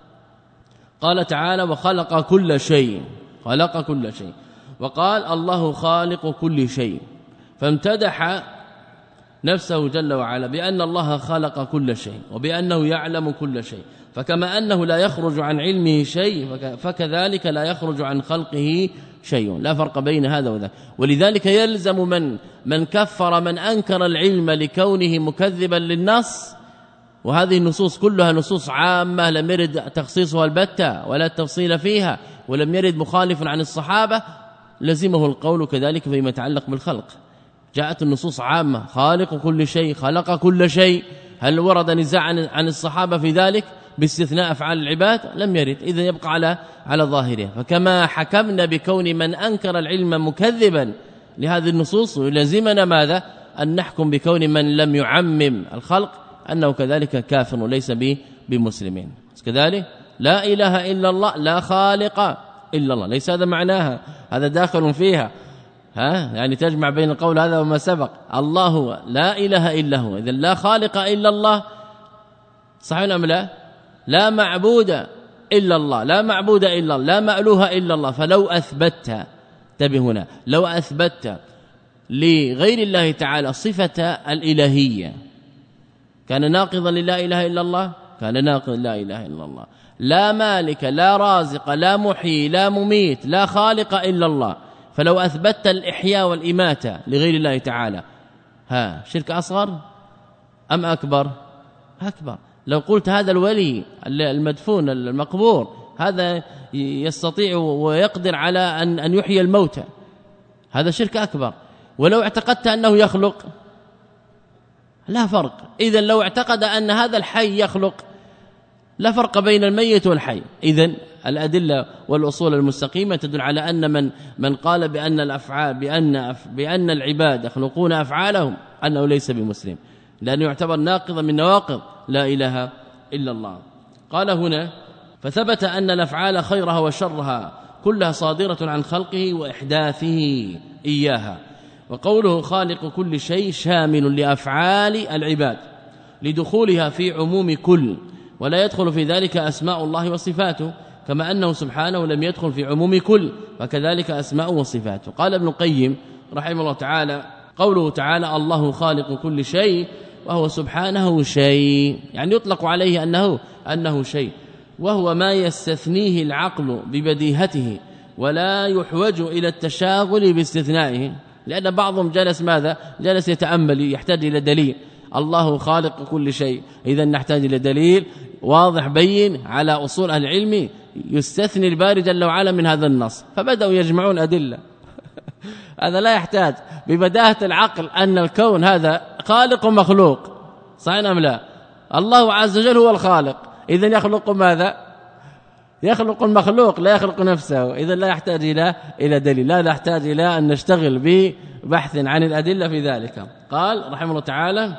قال تعالى وخلق كل شيء، خلق كل شيء، وقال الله خالق كل شيء، فامتدح نفسه جل وعلا بأن الله خلق كل شيء وبأنه يعلم كل شيء، فكما أنه لا يخرج عن علمه شيء فكذلك لا يخرج عن خلقه شيء، لا فرق بين هذا وذاك. ولذلك يلزم من من كفر من أنكر العلم لكونه مكذبا للنص، وهذه النصوص كلها نصوص عامة لم يرد تخصيصها البتة ولا التفصيل فيها، ولم يرد مخالف عن الصحابة، لزمه القول كذلك فيما يتعلق بالخلق. جاءت النصوص عامة، خالق كل شيء، خلق كل شيء. هل ورد نزاع عن الصحابة في ذلك باستثناء أفعال العباد؟ لم يرد، إذا يبقى على على ظاهره. فكما حكمنا بكون من أنكر العلم مكذبا لهذه النصوص، يلزمنا ماذا؟ أن نحكم بكون من لم يعمم الخلق أنه كذلك كافر وليس بمسلمين. كذلك لا إله إلا الله، لا خالق إلا الله، ليس هذا معناها، هذا داخل فيها، ها يعني تجمع بين القول هذا وما سبق. الله هو لا إله إلا هو، إذن لا خالق إلا الله، صحيح أم لا؟ لا معبود إلا الله، لا معبود إلا الله، لا مألوه إلا الله. فلو أثبتت، انتبه هنا، لو أثبتت لغير الله تعالى صفة الإلهية كان ناقضا للا إله إلا الله، كان ناقضا لا إله إلا الله. لا مالك، لا رازق، لا محيي، لا مميت، لا خالق إلا الله. فلو أثبتت الإحياء والإماتة لغير الله تعالى، ها شرك أصغر أم أكبر؟ أكبر. لو قلت هذا الولي المدفون المقبور هذا يستطيع ويقدر على أن أن يحيي الموتى، هذا شرك أكبر. ولو اعتقدت أنه يخلق لا فرق. إذن لو اعتقد أن هذا الحي يخلق لا فرق بين الميت والحي. إذن الأدلة والأصول المستقيمة تدل على أن من من قال بأن الأفعال بأن بأن العباد يخلقون أفعالهم أنه ليس بمسلم، لأنه يعتبر ناقضا من نواقض لا إله إلا الله. قال هنا فثبت أن الأفعال خيرها وشرها كلها صادرة عن خلقه وإحداثه إياها. وقوله خالق كل شيء شامل لأفعال العباد لدخولها في عموم كل، ولا يدخل في ذلك أسماء الله وصفاته، كما أنه سبحانه لم يدخل في عموم كل، وكذلك أسماء وصفاته. قال ابن القيم رحمه الله تعالى قوله تعالى الله خالق كل شيء وهو سبحانه شيء، يعني يطلق عليه أنه أنه شيء، وهو ما يستثنيه العقل ببديهته ولا يحوج إلى التشاغل باستثنائه. لأن بعضهم جلس ماذا؟ جلس يتأمل، يحتاج إلى دليل. الله خالق كل شيء، إذا نحتاج إلى دليل واضح بين على أصول العلم يستثني الباري جل وعلا من هذا النص، فبدأوا يجمعون أدلة. هذا لا يحتاج ببداهة العقل أن الكون هذا خالق ومخلوق، صحيح أم لا؟ الله عز وجل هو الخالق، إذن يخلق ماذا؟ يخلق المخلوق، لا يخلق نفسه، إذن لا يحتاج إلى إلى دليل، لا نحتاج إلى أن نشتغل ببحث عن الأدلة في ذلك. قال رحمه الله تعالى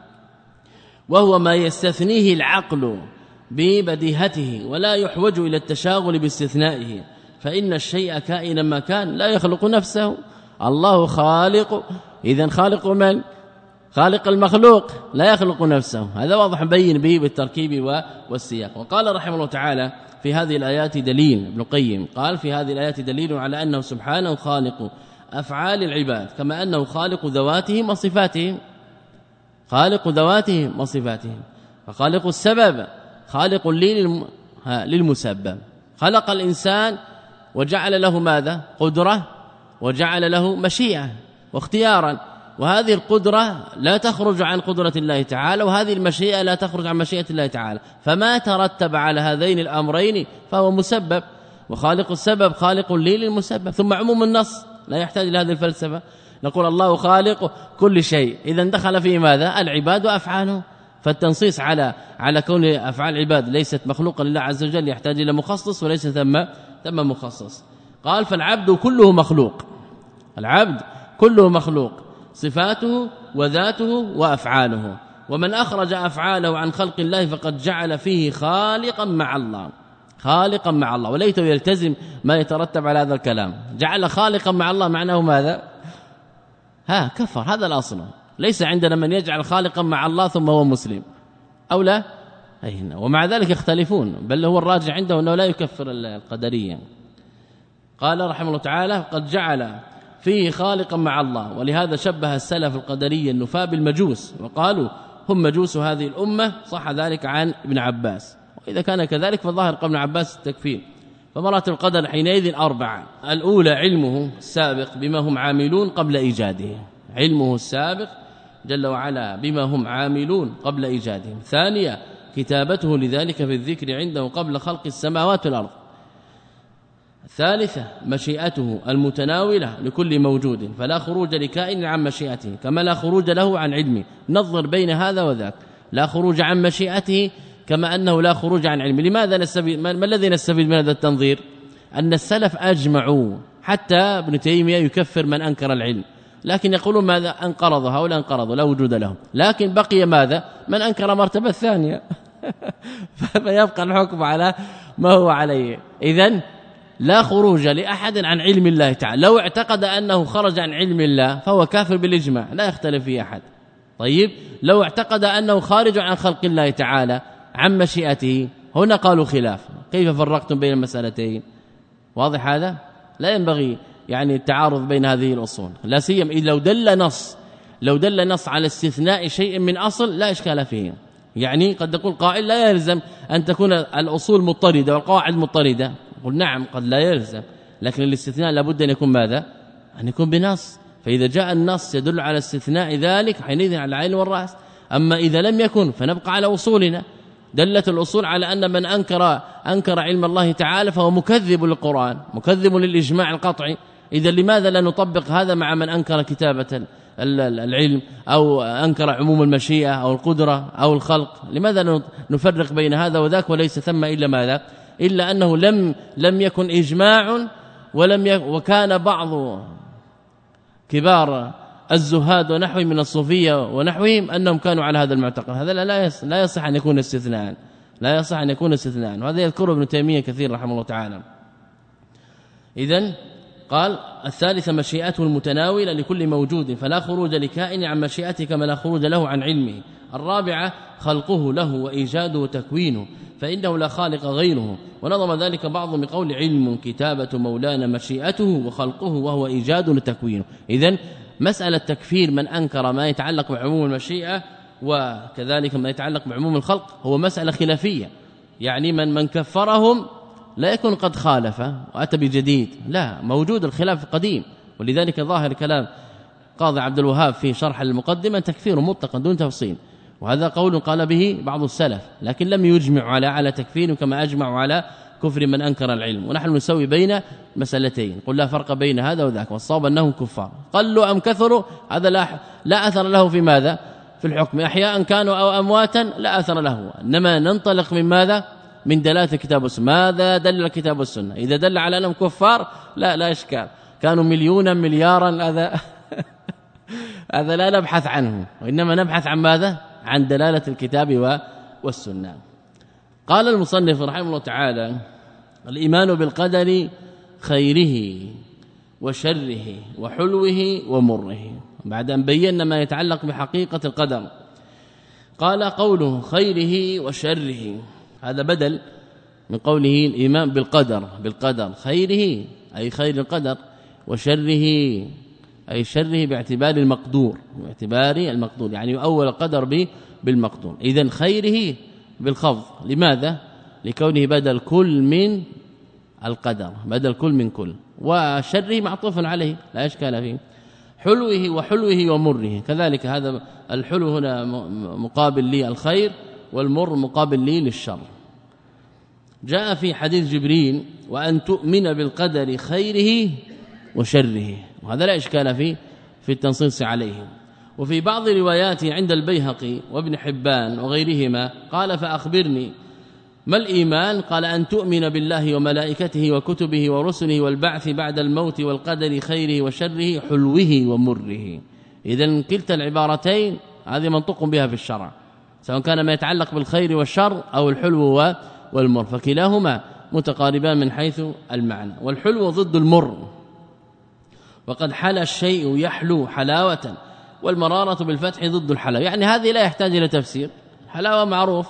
وهو ما يستثنيه العقل ببديهته ولا يحوج إلى التشاغل باستثنائه، فإن الشيء كائنا ما كان لا يخلق نفسه. الله خالق، إذن خالق من؟ خالق المخلوق، لا يخلق نفسه. هذا واضح بين به بالتركيب والسياق. وقال رحمه الله تعالى في هذه الآيات دليل، ابن القيم قال في هذه الآيات دليل على أنه سبحانه خالق أفعال العباد كما أنه خالق ذواتهم وصفاتهم، خالق ذواتهم وصفاتهم. فخالق السبب خالق للم... للمسبب. خلق الإنسان وجعل له ماذا؟ قدرة، وجعل له مشيئة واختيارا، وهذه القدرة لا تخرج عن قدرة الله تعالى، وهذه المشيئة لا تخرج عن مشيئة الله تعالى. فما ترتب على هذين الأمرين فهو مسبب، وخالق السبب خالق لي للمسبب. ثم عموم النص لا يحتاج إلى هذه الفلسفة، نقول الله خالق كل شيء، إذا دخل فيه ماذا؟ العباد وأفعاله. فالتنصيص على على كون أفعال العباد ليست مخلوقة لله عز وجل يحتاج إلى مخصص، وليس ثم ثم مخصص. قال فالعبد كله مخلوق، العبد كله مخلوق، صفاته وذاته وأفعاله. ومن أخرج أفعاله عن خلق الله فقد جعل فيه خالقا مع الله، خالقا مع الله، وليته يلتزم ما يترتب على هذا الكلام. جعل خالقا مع الله معناه ماذا؟ ها كفر، هذا الأصل. ليس عندنا من يجعل خالقا مع الله ثم هو مسلم أو لا، ومع ذلك يختلفون، بل هو الراجع عنده أنه لا يكفر القدرية. قال رحمه الله تعالى قد جعل فيه خالقا مع الله، ولهذا شبه السلف القدرية النفاة بالمجوس، وقالوا هم مجوس هذه الأمة، صح ذلك عن ابن عباس. وإذا كان كذلك فظاهر قول ابن عباس التكفير. فمراتب القدر حينئذ أربعة: الأولى علمه السابق بما هم عاملون قبل إيجاده، علمه السابق جل وعلا بما هم عاملون قبل إيجادهم. ثانية كتابته لذلك في الذكر عنده قبل خلق السماوات والأرض. الثالثة مشيئته المتناولة لكل موجود فلا خروج لكائن عن مشيئته كما لا خروج له عن علمه. نظر بين هذا وذاك، لا خروج عن مشيئته كما أنه لا خروج عن علمه. لماذا نستفيد؟ ما الذي نستفيد من هذا التنظير؟ أن السلف أجمعوا، حتى ابن تيمية يكفر من أنكر العلم، لكن يقولون ماذا؟ انقرضوا هؤلاء، انقرضوا لا وجود لهم، لكن بقي ماذا؟ من أنكر مرتبة ثانية فيبقى الحكم على ما هو عليه. إذن لا خروج لأحد عن علم الله تعالى، لو اعتقد أنه خرج عن علم الله فهو كافر بالإجماع لا يختلف فيه أحد. طيب لو اعتقد أنه خارج عن خلق الله تعالى عن مشيئته، هنا قالوا خلاف، كيف فرقتم بين المسألتين؟ واضح هذا؟ لا ينبغي يعني التعارض بين هذه الأصول، لا سيما إذا لو دل نص لو دل نص على استثناء شيء من أصل لا إشكال فيه. يعني قد يقول قائل لا يلزم أن تكون الأصول مضطردة والقواعد مضطردة، قل نعم قد لا يلزم، لكن الاستثناء لابد أن يكون ماذا؟ أن يكون بنص، فإذا جاء النص يدل على استثناء ذلك حينئذ على العين والرأس. أما إذا لم يكن فنبقى على أصولنا. دلت الأصول على أن من أنكر أنكر علم الله تعالى فهو مكذب للقرآن، مكذب للإجماع القطعي. إذا لماذا لا نطبق هذا مع من أنكر كتابة العلم أو أنكر عموم المشيئة أو القدرة أو الخلق؟ لماذا نفرق بين هذا وذاك وليس ثم إلا ماذا؟ إلا أنه لم لم يكن إجماع، ولم يكن وكان بعض كبار الزهاد ونحوهم من الصوفية ونحوهم أنهم كانوا على هذا المعتقد. هذا لا لا يصح أن يكون استثناء، لا يصح أن يكون استثناء، وهذا يذكره ابن تيمية كثير رحمه الله تعالى. إذن قال الثالثة مشيئته المتناولة لكل موجود فلا خروج لكائن عن مشيئته كما لا خروج له عن علمه. الرابعة خلقه له وإيجاده وتكوينه فإنه لا خالق غيره، ونظم ذلك بعضهم بقول علم كتابة مولانا مشيئته وخلقه وهو إيجاد وتكوينه. إذن مسألة تكفير من أنكر ما يتعلق بعموم المشيئة وكذلك ما يتعلق بعموم الخلق هو مسألة خلافية، يعني من من كفرهم لا يكون قد خالف وأتى بجديد، لا، موجود الخلاف قديم. ولذلك ظاهر كلام قاضي عبد الوهاب في شرح المقدمة تكفير مطلقا دون تفصيل، وهذا قول قال به بعض السلف، لكن لم يجمع على على تكفير كما أجمعوا على كفر من أنكر العلم. ونحن نسوي بين مسألتين، قل لا فرق بين هذا وذاك، والصواب أنهم كفار قلوا أم كثروا هذا لا لا أثر له في ماذا؟ في الحكم، أحياء كانوا أو أمواتا لا أثر له، إنما ننطلق من ماذا؟ من دلالة الكتاب والسنة. ماذا دل الكتاب والسنة؟ إذا دل على أنهم كفار لا لا إشكال، كانوا مليونا مليارا هذا هذا لا نبحث عنه، وإنما نبحث عن ماذا؟ عن دلالة الكتاب والسنة. قال المصنف رحمه الله تعالى الإيمان بالقدر خيره وشره وحلوه ومره، بعد أن بينا ما يتعلق بحقيقة القدر قال قوله خيره وشره، هذا بدل من قوله الإيمان بالقدر، بالقدر خيره أي خير القدر، وشره أي شره باعتبار المقدور، باعتبار المقدور يعني أول قدر بالمقدور. إذن خيره بالخفض، لماذا؟ لكونه بدل كل من القدر، بدل كل من كل، وشره معطوف عليه لا إشكال فيه. حلوه وحلوه ومره كذلك، هذا الحلو هنا مقابل لي الخير، والمر مقابل لي للشر. جاء في حديث جبريل وأن تؤمن بالقدر خيره وشره، وهذا لا إشكال فيه في التنصيص عليه. وفي بعض روايات عند البيهقي وابن حبان وغيرهما قال فأخبرني ما الإيمان؟ قال أن تؤمن بالله وملائكته وكتبه ورسله والبعث بعد الموت والقدر خيره وشره حلوه ومره. إذن كلتا العبارتين هذه منطق بها في الشرع، سواء كان ما يتعلق بالخير والشر أو الحلو والمر، فكلاهما متقاربان من حيث المعنى. والحلو ضد المر، وقد حل الشيء يحلو حلاوة، والمرارة بالفتح ضد الحلاوة، يعني هذه لا يحتاج إلى تفسير، حلاوة معروف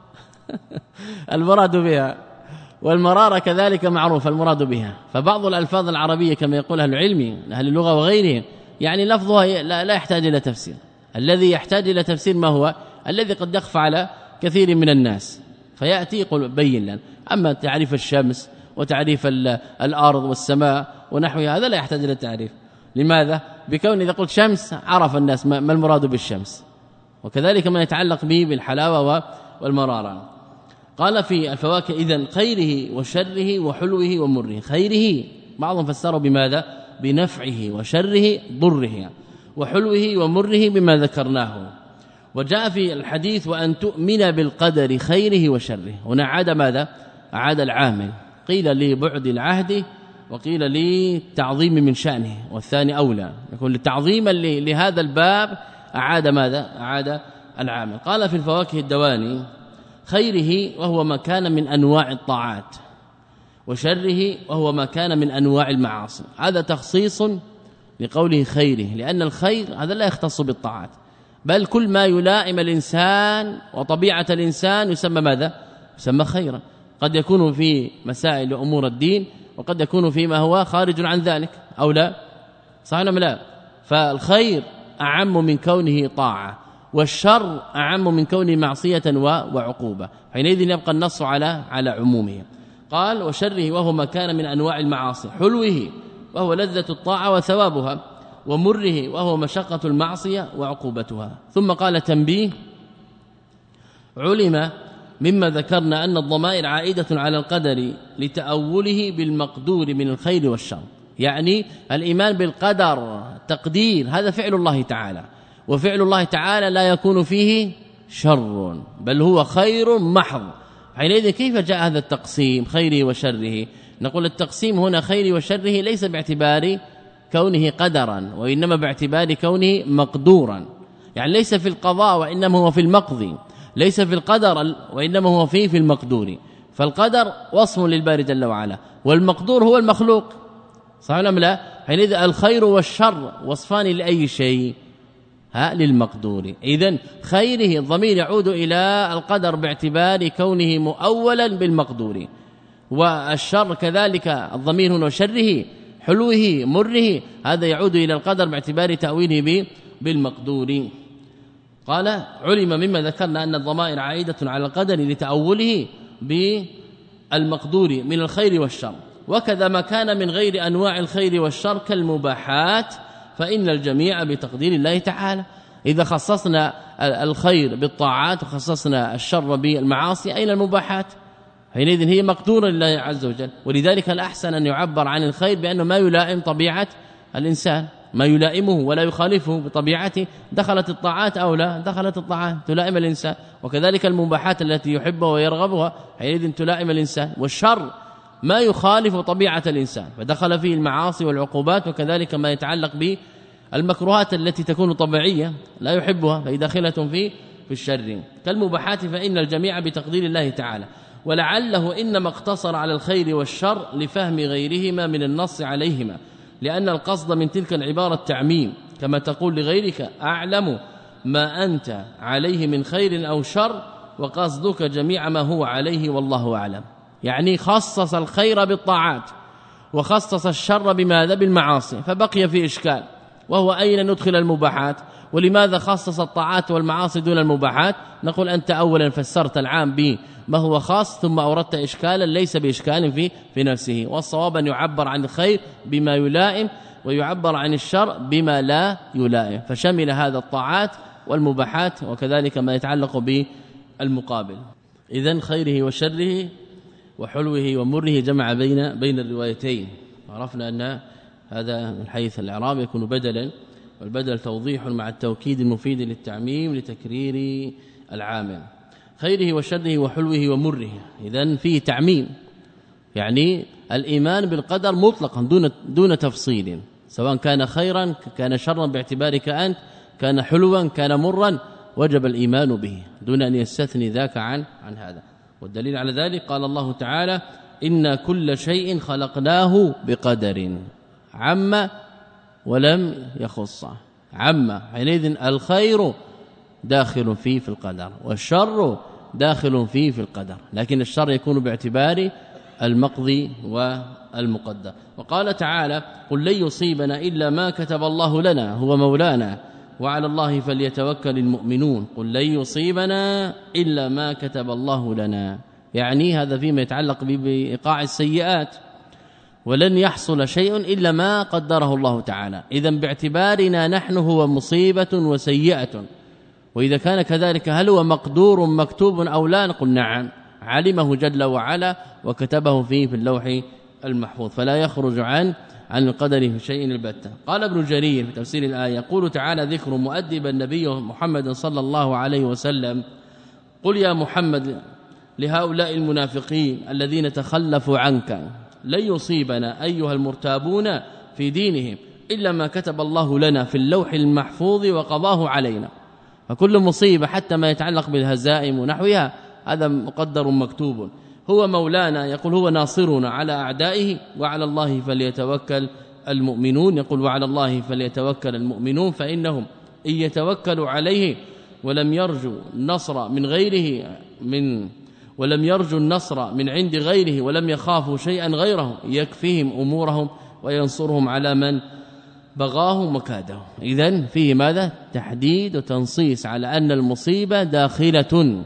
المراد بها، والمرارة كذلك معروف المراد بها. فبعض الألفاظ العربية كما يقول أهل العلم أهل اللغة وغيرهم يعني لفظها لا يحتاج إلى تفسير. الذي يحتاج إلى تفسير ما هو؟ الذي قد يخفى على كثير من الناس، فيأتي يقول بين لنا. أما تعريف الشمس وتعريف الأرض والسماء ونحوها هذا لا يحتاج إلى تعريف. لماذا؟ بكون إذا قلت شمس عرف الناس ما المراد بالشمس، وكذلك ما يتعلق به بالحلاوة والمرارة. قال في الفواكه إذن خيره وشره وحلوه ومره. خيره بعضهم فسروا بماذا؟ بنفعه، وشره ضره، وحلوه ومره بما ذكرناه. وجاء في الحديث وأن تؤمن بالقدر خيره وشره. هنا عاد ماذا؟ عاد العامل، قيل لي بعد العهد وقيل لي تعظيم من شأنه، والثاني أولى يكون لتعظيما لهذا الباب. أعاد ماذا؟ أعاد العامل. قال في الفواكه الدواني خيره وهو ما كان من أنواع الطاعات، وشره وهو ما كان من أنواع المعاصي. هذا تخصيص لقوله خيره، لأن الخير هذا لا يختص بالطاعات، بل كل ما يلائم الإنسان وطبيعة الإنسان يسمى ماذا؟ يسمى خيرا. قد يكون في مسائل أمور الدين، وقد يكون فيما هو خارج عن ذلك أو لا، صحيح ولا لا؟ فالخير أعم من كونه طاعة، والشر أعم من كونه معصية وعقوبة، حينئذ يبقى النص على على عمومه. قال وشره وهو ما كان من أنواع المعاصي، حلوه وهو لذة الطاعة وثوابها، ومره وهو مشقة المعصية وعقوبتها. ثم قال تنبيه: علم مما ذكرنا أن الضمائر عائدة على القدر لتأوله بالمقدور من الخير والشر، يعني الإيمان بالقدر تقدير هذا فعل الله تعالى، وفعل الله تعالى لا يكون فيه شر بل هو خير محض. حينئذ كيف جاء هذا التقسيم خيره وشره؟ نقول التقسيم هنا خيره وشره ليس باعتبار كونه قدرا، وإنما باعتبار كونه مقدورا، يعني ليس في القضاء وإنما هو في المقضي، ليس في القدر وإنما هو فيه في المقدور. فالقدر وصف للباري جل وعلا، والمقدور هو المخلوق، صحيح ولا لا؟ حينئذ الخير والشر وصفان لأي شيء؟ ها للمقدور. إذن خيره الضمير يعود إلى القدر باعتبار كونه مؤولا بالمقدور، والشر كذلك الضمير هنا شره حلوه مره هذا يعود إلى القدر باعتبار تأويله بالمقدور. قال علم مما ذكرنا أن الضمائر عائدة على القدر لتأوله بالمقدور من الخير والشر، وكذا ما كان من غير أنواع الخير والشر كالمباحات فإن الجميع بتقدير الله تعالى. إذا خصصنا الخير بالطاعات وخصصنا الشر بالمعاصي أين المباحات؟ حينئذ هي مقدورة لله عز وجل. ولذلك الأحسن أن يعبر عن الخير بأنه ما يلائم طبيعة الإنسان، ما يلائمه ولا يخالفه بطبيعته. دخلت الطاعات أو لا؟ دخلت الطاعات تلائم الإنسان، وكذلك المباحات التي يحبها ويرغبها حينئذ تلائم الإنسان. والشر ما يخالف طبيعة الإنسان فدخل فيه المعاصي والعقوبات، وكذلك ما يتعلق بالمكروهات التي تكون طبيعية لا يحبها فهي داخلة فيه في الشر كالمباحات فإن الجميع بتقدير الله تعالى. ولعله إنما اقتصر على الخير والشر لفهم غيرهما من النص عليهما، لأن القصد من تلك العبارة التعميم، كما تقول لغيرك أعلم ما أنت عليه من خير أو شر وقصدك جميع ما هو عليه والله أعلم. يعني خصص الخير بالطاعات وخصص الشر بماذا؟ بالمعاصي، فبقي في إشكال وهو أين ندخل المباحات؟ ولماذا خصص الطاعات والمعاصي دون المباحات؟ نقول أنت أولا فسرت العام بما هو خاص ثم أوردت إشكالا ليس بإشكال في في نفسه، والصواب أن يعبر عن الخير بما يلائم ويعبر عن الشر بما لا يلائم، فشمل هذا الطاعات والمباحات وكذلك ما يتعلق بالمقابل. إذن خيره وشره وحلوه ومره جمع بين بين الروايتين. عرفنا أن هذا من حيث الإعراب يكون بدلا، والبدل توضيح مع التوكيد المفيد للتعميم لتكرير العامل. خيره وشره وحلوه ومره، إذن فيه تعميم، يعني الإيمان بالقدر مطلقا دون دون تفصيل، سواء كان خيرا كان شرا باعتبارك أنت، كان حلوا كان مرا، وجب الإيمان به دون أن يستثني ذاك عن عن هذا. والدليل على ذلك قال الله تعالى إن كل شيء خلقناه بقدر، عم ولم يخص، عم حينئذ الخير داخل فيه في القدر والشر داخل فيه في القدر، لكن الشر يكون باعتبار المقضي والمقدر. وقال تعالى قل لن يصيبنا إلا ما كتب الله لنا هو مولانا وعلى الله فليتوكل المؤمنون. قل لن يصيبنا إلا ما كتب الله لنا، يعني هذا فيما يتعلق بإيقاع السيئات، ولن يحصل شيء إلا ما قدره الله تعالى. إذن باعتبارنا نحن هو مصيبة وسيئة، وإذا كان كذلك هل هو مقدور مكتوب أو لا؟ نقول نعم، علمه جل وعلا وكتبه فيه في اللوح المحفوظ، فلا يخرج عن عن القدر في شيء البتة. قال ابن جرير في تفسير الآية: يقول تعالى ذكر مؤدب النبي محمد صلى الله عليه وسلم: قل يا محمد لهؤلاء المنافقين الذين تخلفوا عنك لن يصيبنا أيها المرتابون في دينهم إلا ما كتب الله لنا في اللوح المحفوظ وقضاه علينا. فكل مصيبة حتى ما يتعلق بالهزائم ونحوها هذا مقدر مكتوب. هو مولانا، يقول هو ناصرنا على أعدائه، وعلى الله فليتوكل المؤمنون. يقول وعلى الله فليتوكل المؤمنون فإنهم إن يتوكلوا عليه ولم يرجوا النصر من غيره من ولم يرجوا النصر من عند غيره ولم يخافوا شيئا غيره يكفيهم أمورهم وينصرهم على من بغاهم وكادهم. إذن فيه ماذا؟ تحديد وتنصيص على أن المصيبة داخلة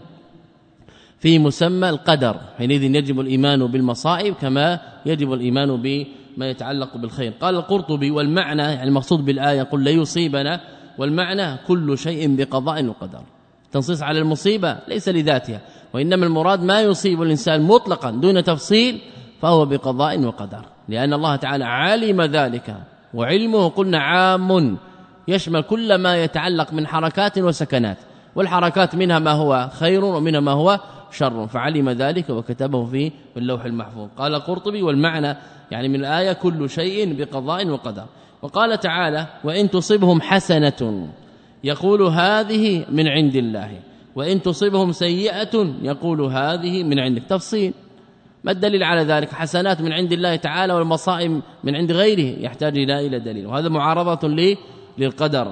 في مسمى القدر، حينئذ يجب الإيمان بالمصائب كما يجب الإيمان بما يتعلق بالخير. قال القرطبي: والمعنى يعني المقصود بالآية قل لا يصيبنا، والمعنى كل شيء بقضاء وقدر. تنصيص على المصيبة ليس لذاتها، وإنما المراد ما يصيب الإنسان مطلقا دون تفصيل فهو بقضاء وقدر، لأن الله تعالى علم ذلك، وعلمه قلنا عام يشمل كل ما يتعلق من حركات وسكنات، والحركات منها ما هو خير ومنها ما هو شر، فعلم ذلك وكتبه في اللوح المحفوظ. قال القرطبي: والمعنى يعني من الآية كل شيء بقضاء وقدر. وقال تعالى: وإن تصبهم حسنة يقول هذه من عند الله، وإن تصبهم سيئة يقول هذه من عندك. تفصيل. ما الدليل على ذلك؟ حسنات من عند الله تعالى والمصائب من عند غيره، يحتاج إلى إلى دليل، وهذا معارضة لي للقدر.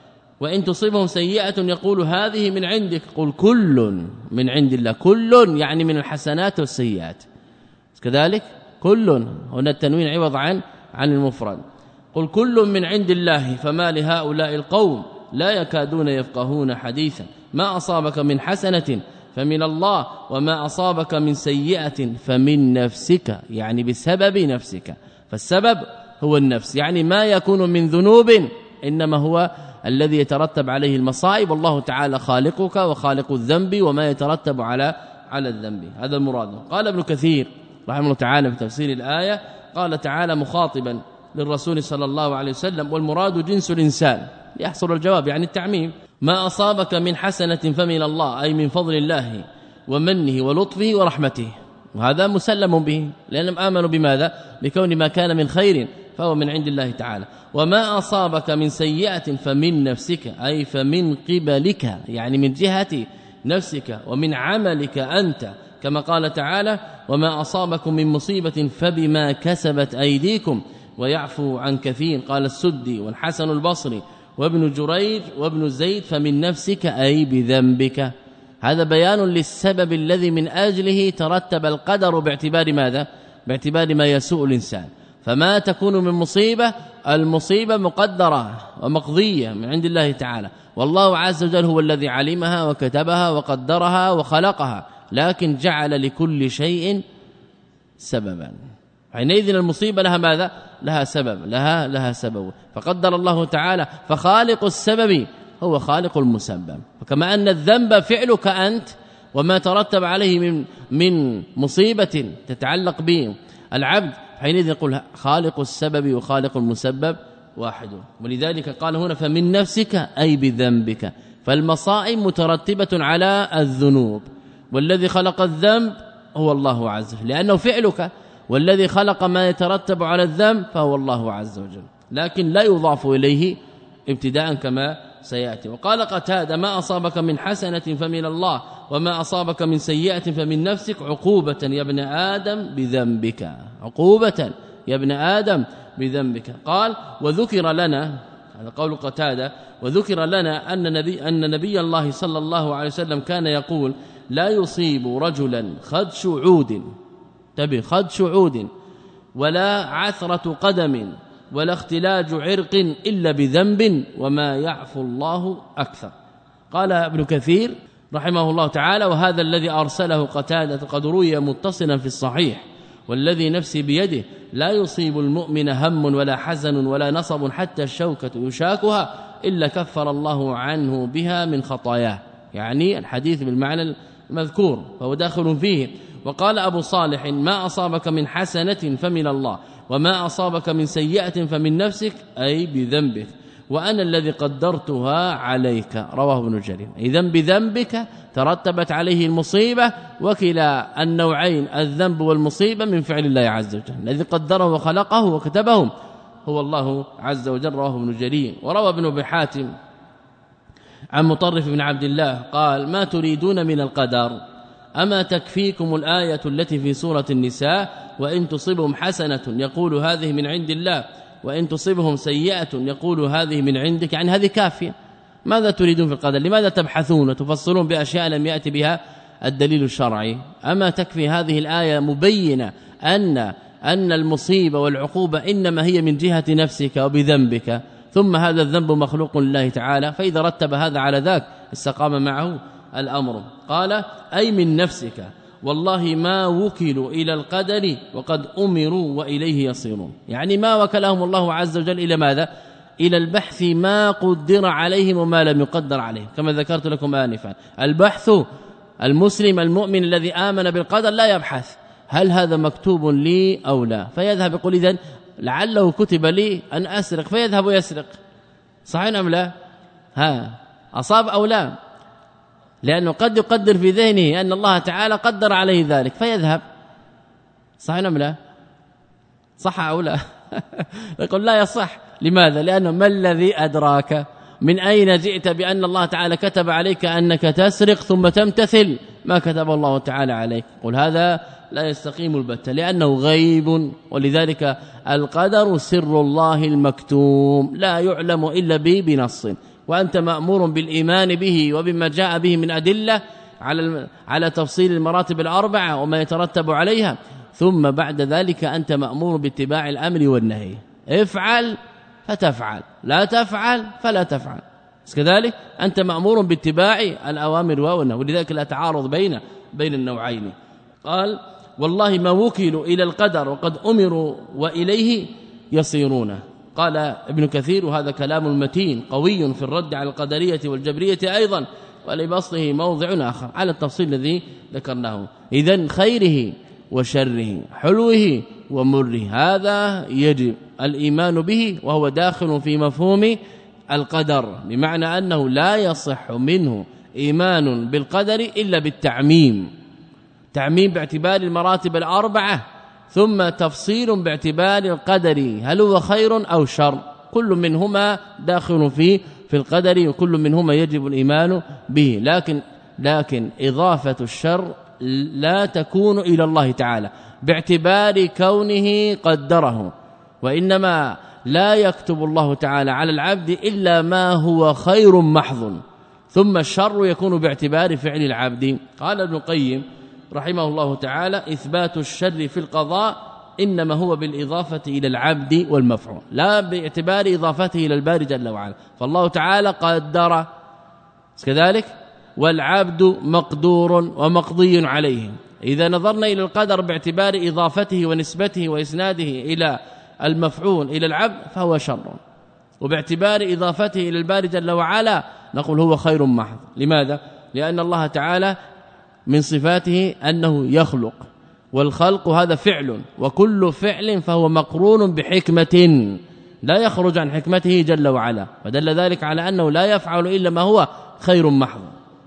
وإن تصيبهم سيئة يقول هذه من عندك، قل كل من عند الله، كل يعني من الحسنات والسيئات كذلك، كل هنا التنوين عوض عن عن المفرد. قل كل من عند الله فما لهؤلاء القوم لا يكادون يفقهون حديثا، ما أصابك من حسنة فمن الله وما أصابك من سيئة فمن نفسك، يعني بسبب نفسك، فالسبب هو النفس، يعني ما يكون من ذنوب إنما هو الذي يترتب عليه المصائب، والله تعالى خالقك وخالق الذنب وما يترتب على على الذنب. هذا المراد. قال ابن كثير رحمه الله تعالى في تفسير الآية، قال تعالى مخاطبا للرسول صلى الله عليه وسلم: والمراد جنس الإنسان، يحصل الجواب يعني التعميم. ما أصابك من حسنة فمن الله، أي من فضل الله ومنه ولطفه ورحمته، وهذا مسلم به لأنهم آمنوا بماذا؟ بكون ما كان من خير فهو من عند الله تعالى. وما أصابك من سيئة فمن نفسك، أي فمن قبلك، يعني من جهة نفسك ومن عملك أنت، كما قال تعالى: وما أصابكم من مصيبة فبما كسبت أيديكم ويعفو عن كثير. قال السدي والحسن البصري وابن جريج وابن زيد: فمن نفسك أي بذنبك. هذا بيان للسبب الذي من أجله ترتب القدر باعتبار ماذا؟ باعتبار ما يسوء الإنسان. فما تكون من مصيبة، المصيبة مقدرة ومقضية من عند الله تعالى، والله عز وجل هو الذي علمها وكتبها وقدرها وخلقها، لكن جعل لكل شيء سببا. حينئذ المصيبة لها ماذا؟ لها سبب، لها لها سبب، فقدر الله تعالى. فخالق السبب هو خالق المسبب، فكما أن الذنب فعلك أنت وما ترتب عليه من من مصيبة تتعلق به العبد، حينئذ يقول خالق السبب وخالق المسبب واحد. ولذلك قال هنا: فمن نفسك أي بذنبك. فالمصائب مترتبة على الذنوب، والذي خلق الذنب هو الله عز وجل لأنه فعلك، والذي خلق ما يترتب على الذنب فهو الله عز وجل، لكن لا يضاف إليه ابتداء كما سيأتي. وقال قتادة: ما أصابك من حسنة فمن الله وما أصابك من سيئة فمن نفسك، عقوبة يا ابن آدم بذنبك، عقوبة يا ابن آدم بذنبك. قال: وذكر لنا، هذا قول قتادة، وذكر لنا أن نبي, أن نبي الله صلى الله عليه وسلم كان يقول: لا يصيب رجلا خدش عود، تبي خدش عود ولا عثرة قدم ولا اختلاج عرق إلا بذنب وما يعفو الله أكثر. قال ابن كثير رحمه الله تعالى: وهذا الذي أرسله قتادة قد روي متصلا في الصحيح، والذي نفسي بيده لا يصيب المؤمن هم ولا حزن ولا نصب حتى الشوكة يشاكها إلا كفر الله عنه بها من خطاياه. يعني الحديث بالمعنى مذكور فهو داخل فيه. وقال أبو صالح ما أصابك من حسنة فمن الله وما أصابك من سيئة فمن نفسك أي بذنبك وأنا الذي قدرتها عليك رواه ابن جرير. إذن بذنبك ترتبت عليه المصيبة وكلا النوعين الذنب والمصيبة من فعل الله عز وجل الذي قدره وخلقه وكتبه هو الله عز وجل رواه ابن جرير. وروى ابن أبي حاتم عن مطرف بن عبد الله قال ما تريدون من القدر أما تكفيكم الآية التي في سورة النساء وإن تصبهم حسنة يقول هذه من عند الله وإن تصبهم سيئة يقول هذه من عندك يعني هذه كافية. ماذا تريدون في القدر؟ لماذا تبحثون وتفصلون بأشياء لم يأتي بها الدليل الشرعي؟ أما تكفي هذه الآية مبينة أن أن المصيبة والعقوبة إنما هي من جهة نفسك وبذنبك ثم هذا الذنب مخلوق لله تعالى فإذا رتب هذا على ذاك استقام معه الأمر. قال أي من نفسك والله ما وكلوا إلى القدر وقد أمروا وإليه يصيرون يعني ما وكلهم الله عز وجل إلى ماذا؟ إلى البحث ما قدر عليهم وما لم يقدر عليهم كما ذكرت لكم آنفا. البحث المسلم المؤمن الذي آمن بالقدر لا يبحث هل هذا مكتوب لي أو لا فيذهب يقول إذن لعله كتب لي أن أسرق فيذهب ويسرق صحيح أم لا؟ ها أصاب أو لا؟ لأنه قد يقدر في ذهنه أن الله تعالى قدر عليه ذلك فيذهب صحيح أم لا؟ صح أو لا؟ يقول لا يصح. لماذا؟ لأنه ما الذي أدراك من أين جئت بأن الله تعالى كتب عليك أنك تسرق ثم تمتثل ما كتب الله تعالى عليك؟ قل هذا لا يستقيم البتة لأنه غيب ولذلك القدر سر الله المكتوم لا يعلم إلا به بنص وأنت مأمور بالإيمان به وبما جاء به من أدلة على على تفصيل المراتب الأربعة وما يترتب عليها ثم بعد ذلك أنت مأمور باتباع الأمر والنهي افعل فتفعل لا تفعل فلا تفعل كذلك أنت مأمور باتباع الأوامر والنهي ولذلك لا تعارض بين بين النوعين. قال والله ما وكلوا إلى القدر وقد أمروا وإليه يصيرون. قال ابن كثير وهذا كلام متين قوي في الرد على القدرية والجبرية أيضا ولبسطه موضع آخر على التفصيل الذي ذكرناه. إذن خيره وشره حلوه ومره هذا يجب الإيمان به وهو داخل في مفهوم القدر بمعنى أنه لا يصح منه إيمان بالقدر إلا بالتعميم تعميم باعتبار المراتب الأربعة ثم تفصيل باعتبار القدر هل هو خير أو شر كل منهما داخل في في القدر وكل منهما يجب الإيمان به لكن لكن إضافة الشر لا تكون إلى الله تعالى باعتبار كونه قدره وإنما لا يكتب الله تعالى على العبد إلا ما هو خير محض ثم الشر يكون باعتبار فعل العبد. قال ابن القيم رحمه الله تعالى إثبات الشر في القضاء إنما هو بالإضافة إلى العبد والمفعول لا باعتبار إضافته إلى الباري جل وعلا فالله تعالى قدر كذلك والعبد مقدور ومقضي عليه. إذا نظرنا إلى القدر باعتبار إضافته ونسبته وإسناده إلى المفعول إلى العبد فهو شر وباعتبار إضافته إلى الباري جل وعلا نقول هو خير محض. لماذا؟ لأن الله تعالى من صفاته أنه يخلق والخلق هذا فعل وكل فعل فهو مقرون بحكمة لا يخرج عن حكمته جل وعلا فدل ذلك على أنه لا يفعل إلا ما هو خير محض.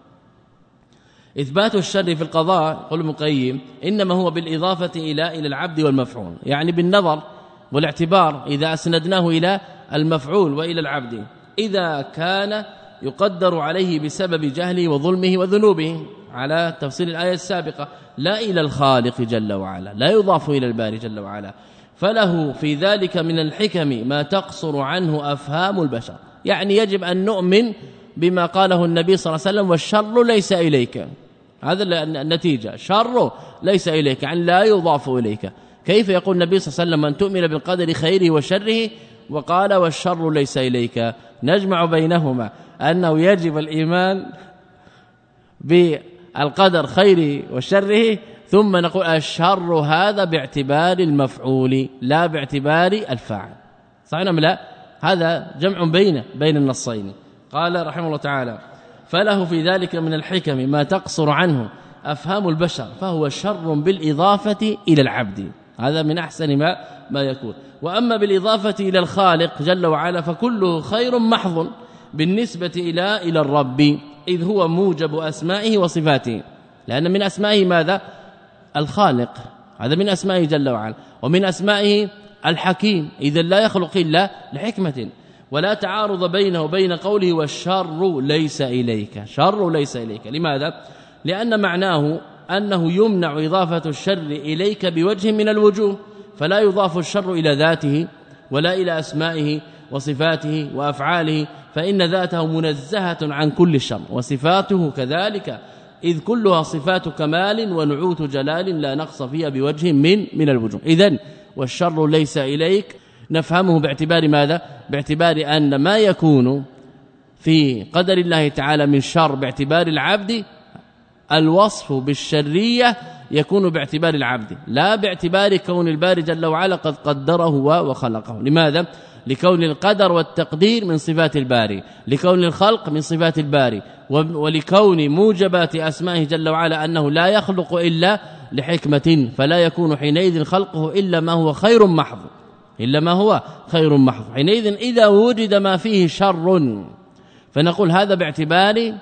إثبات الشر في القضاء قال ابن القيم إنما هو بالإضافة إلى إلى العبد والمفعول يعني بالنظر والاعتبار إذا أسندناه إلى المفعول وإلى العبد إذا كان يقدر عليه بسبب جهله وظلمه وذنوبه على تفصيل الآية السابقة لا إلى الخالق جل وعلا لا يضاف إلى الباري جل وعلا فله في ذلك من الحكم ما تقصر عنه أفهام البشر يعني يجب أن نؤمن بما قاله النبي صلى الله عليه وسلم والشر ليس إليك هذا النتيجة شر ليس إليك يعني لا يضاف إليك. كيف يقول النبي صلى الله عليه وسلم أن تؤمن بالقدر خيره وشره وقال والشر ليس إليك؟ نجمع بينهما أنه يجب الإيمان بالقدر خيره وشره ثم نقول الشر هذا باعتبار المفعول لا باعتبار الفاعل صحيح ام لا؟ هذا جمع بين بين النصين. قال رحمه الله تعالى فله في ذلك من الحكم ما تقصر عنه أفهام البشر فهو شر بالإضافة إلى العبد، هذا من أحسن ما ما يكون. وأما بالإضافة إلى الخالق جل وعلا فكله خير محض بالنسبة إلى إلى الرب، إذ هو موجب أسمائه وصفاته، لأن من أسمائه ماذا؟ الخالق، هذا من أسمائه جل وعلا، ومن أسمائه الحكيم، إذا لا يخلق إلا لحكمة، ولا تعارض بينه وبين قوله والشر ليس إليك، شر ليس إليك. لماذا؟ لأن معناه أنه يمنع إضافة الشر إليك بوجه من الوجوه، فلا يضاف الشر إلى ذاته ولا إلى أسمائه وصفاته وأفعاله، فإن ذاته منزهة عن كل الشر، وصفاته كذلك، إذ كلها صفات كمال ونعوت جلال لا نقص فيها بوجه من من الوجوه. إذن والشر ليس إليك نفهمه باعتبار ماذا؟ باعتبار أن ما يكون في قدر الله تعالى من شر باعتبار العبد، الوصف بالشرية يكون باعتبار العبد، لا باعتبار كون الباري جل وعلا قد قدره وخلقه. لماذا؟ لكون القدر والتقدير من صفات الباري، لكون الخلق من صفات الباري، ولكون موجبات أسمائه جل وعلا أنه لا يخلق إلا لحكمة، فلا يكون حينئذ خلقه إلا ما هو خير محض، إلا ما هو خير محض. حينئذ إذا وجد ما فيه شر فنقول هذا باعتبار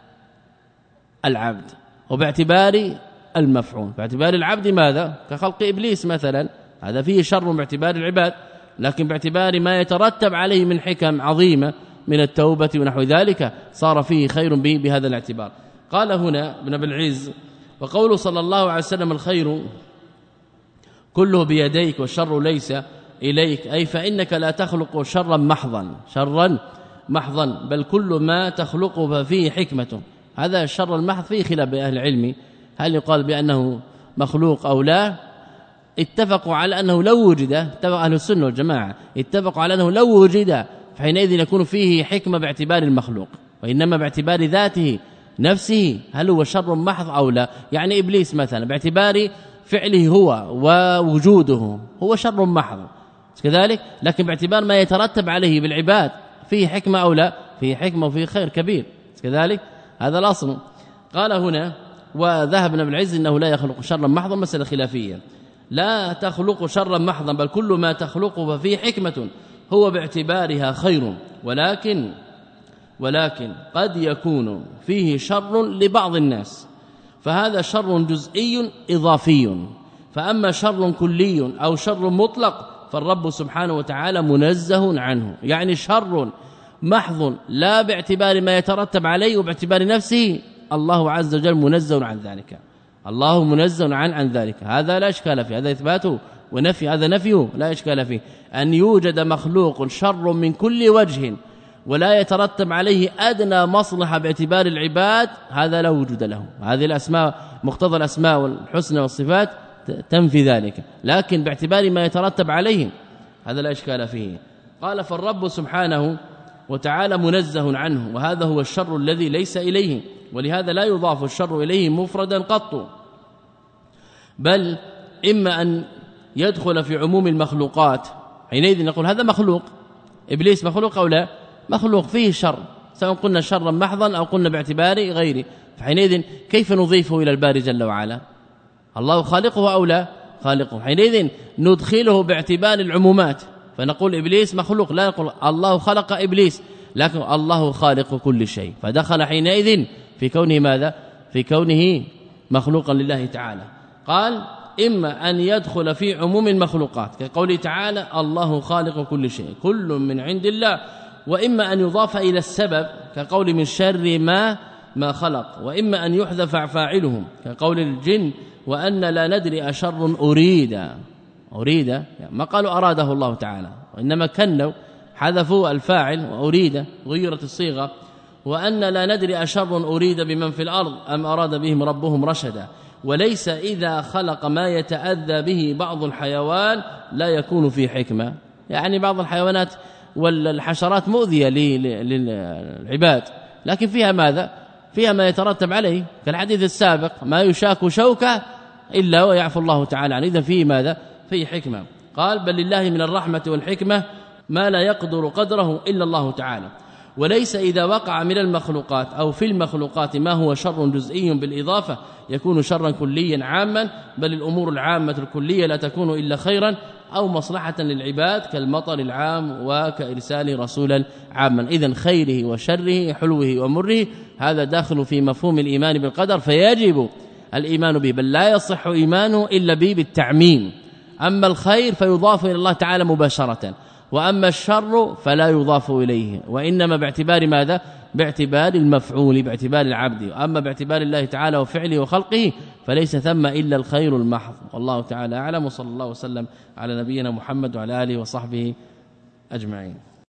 العبد وباعتبار المفعول. باعتبار العبد ماذا؟ كخلق إبليس مثلا، هذا فيه شر باعتبار العباد، لكن باعتبار ما يترتب عليه من حكم عظيمة من التوبة ونحو ذلك صار فيه خير به بهذا الاعتبار. قال هنا ابن ابي العز وقوله صلى الله عليه وسلم الخير كله بيديك والشر ليس إليك، أي فإنك لا تخلق شرا محضا، شرا محضا، بل كل ما تخلقه ففيه حكمة. هذا الشر المحض فيه خلاف بين أهل العلم، هل يقال بأنه مخلوق أو لا؟ اتفقوا على أنه لو وجد، اتفق أهل السنة والجماعة اتفقوا على أنه لو وجد فحينئذ يكون فيه حكمة باعتبار المخلوق، وإنما باعتبار ذاته نفسه هل هو شر محض أو لا. يعني إبليس مثلا باعتبار فعله هو ووجوده هو شر محض كذلك، لكن باعتبار ما يترتب عليه بالعباد فيه حكمة أو لا، فيه حكمة وفيه خير كبير كذلك، هذا الأصل. قال هنا وذهب ابن العز انه لا يخلق شرا محضا، مسألة خلافية، لا تخلق شرا محضا بل كل ما تخلقه ففيه حكمة هو باعتبارها خير، ولكن ولكن قد يكون فيه شر لبعض الناس، فهذا شر جزئي إضافي. فأما شر كلي أو شر مطلق فالرب سبحانه وتعالى منزه عنه، يعني شر محض لا باعتبار ما يترتب عليه وباعتبار نفسه، الله عز وجل منزه عن ذلك، الله منزه عن عن ذلك، هذا لا اشكال فيه، هذا اثباته ونفي، هذا نفيه لا اشكال فيه. ان يوجد مخلوق شر من كل وجه ولا يترتب عليه ادنى مصلحه باعتبار العباد، هذا لا وجود له. هذه الاسماء مقتضى الاسماء والحسنى والصفات تنفي ذلك، لكن باعتبار ما يترتب عليه هذا لا اشكال فيه. قال فالرب سبحانه وتعالى منزه عنه، وهذا هو الشر الذي ليس إليه، ولهذا لا يضاف الشر إليه مفردا قط، بل إما أن يدخل في عموم المخلوقات، حينئذ نقول هذا مخلوق، إبليس مخلوق أو لا؟ مخلوق فيه شر، سواء قلنا شرا محضا أو قلنا باعتبار غيره، فحينئذ كيف نضيفه إلى الباري جل وعلا؟ الله خالقه أو لا؟ خالقه، حينئذ ندخله باعتبار العمومات، فنقول إبليس مخلوق، لا نقول الله خلق إبليس، لكن الله خالق كل شيء، فدخل حينئذ في كونه ماذا؟ في كونه مخلوقا لله تعالى. قال إما أن يدخل في عموم المخلوقات كقوله تعالى الله خالق كل شيء كل من عند الله، وإما أن يضاف إلى السبب كقول من شر ما ما خلق، وإما أن يحذف فاعلهم كقول الجن وأن لا ندري أشر أريد أريد يعني ما قالوا أراده الله تعالى، وإنما كنوا حذفوا الفاعل وأريد غيرت الصيغة، وأن لا ندري أشر أريد بمن في الأرض أم أراد بهم ربهم رشدا، وليس إذا خلق ما يتأذى به بعض الحيوان لا يكون في حكمة، يعني بعض الحيوانات والحشرات مؤذية للعباد، لكن فيها ماذا؟ فيها ما يترتب عليه، كالحديث السابق ما يشاك شوكة إلا ويعفو الله تعالى عنه، إذن فيه ماذا؟ فيه حكمة. قال بل لله من الرحمة والحكمة ما لا يقدر قدره إلا الله تعالى، وليس إذا وقع من المخلوقات أو في المخلوقات ما هو شر جزئي بالإضافة يكون شرا كليا عاما، بل الأمور العامة الكلية لا تكون إلا خيرا أو مصلحة للعباد كالمطر العام وكإرسال رسولا عاما. إذن خيره وشره حلوه ومره هذا داخل في مفهوم الإيمان بالقدر، فيجب الإيمان به، بل لا يصح إيمانه إلا به بالتعميم. أما الخير فيضاف إلى الله تعالى مباشرة، وأما الشر فلا يضاف إليه، وإنما باعتبار ماذا؟ باعتبار المفعول، باعتبار العبد. أما باعتبار الله تعالى وفعله وخلقه فليس ثم إلا الخير المحض. والله تعالى أعلم، وصلى الله وسلم على نبينا محمد وعلى آله وصحبه أجمعين.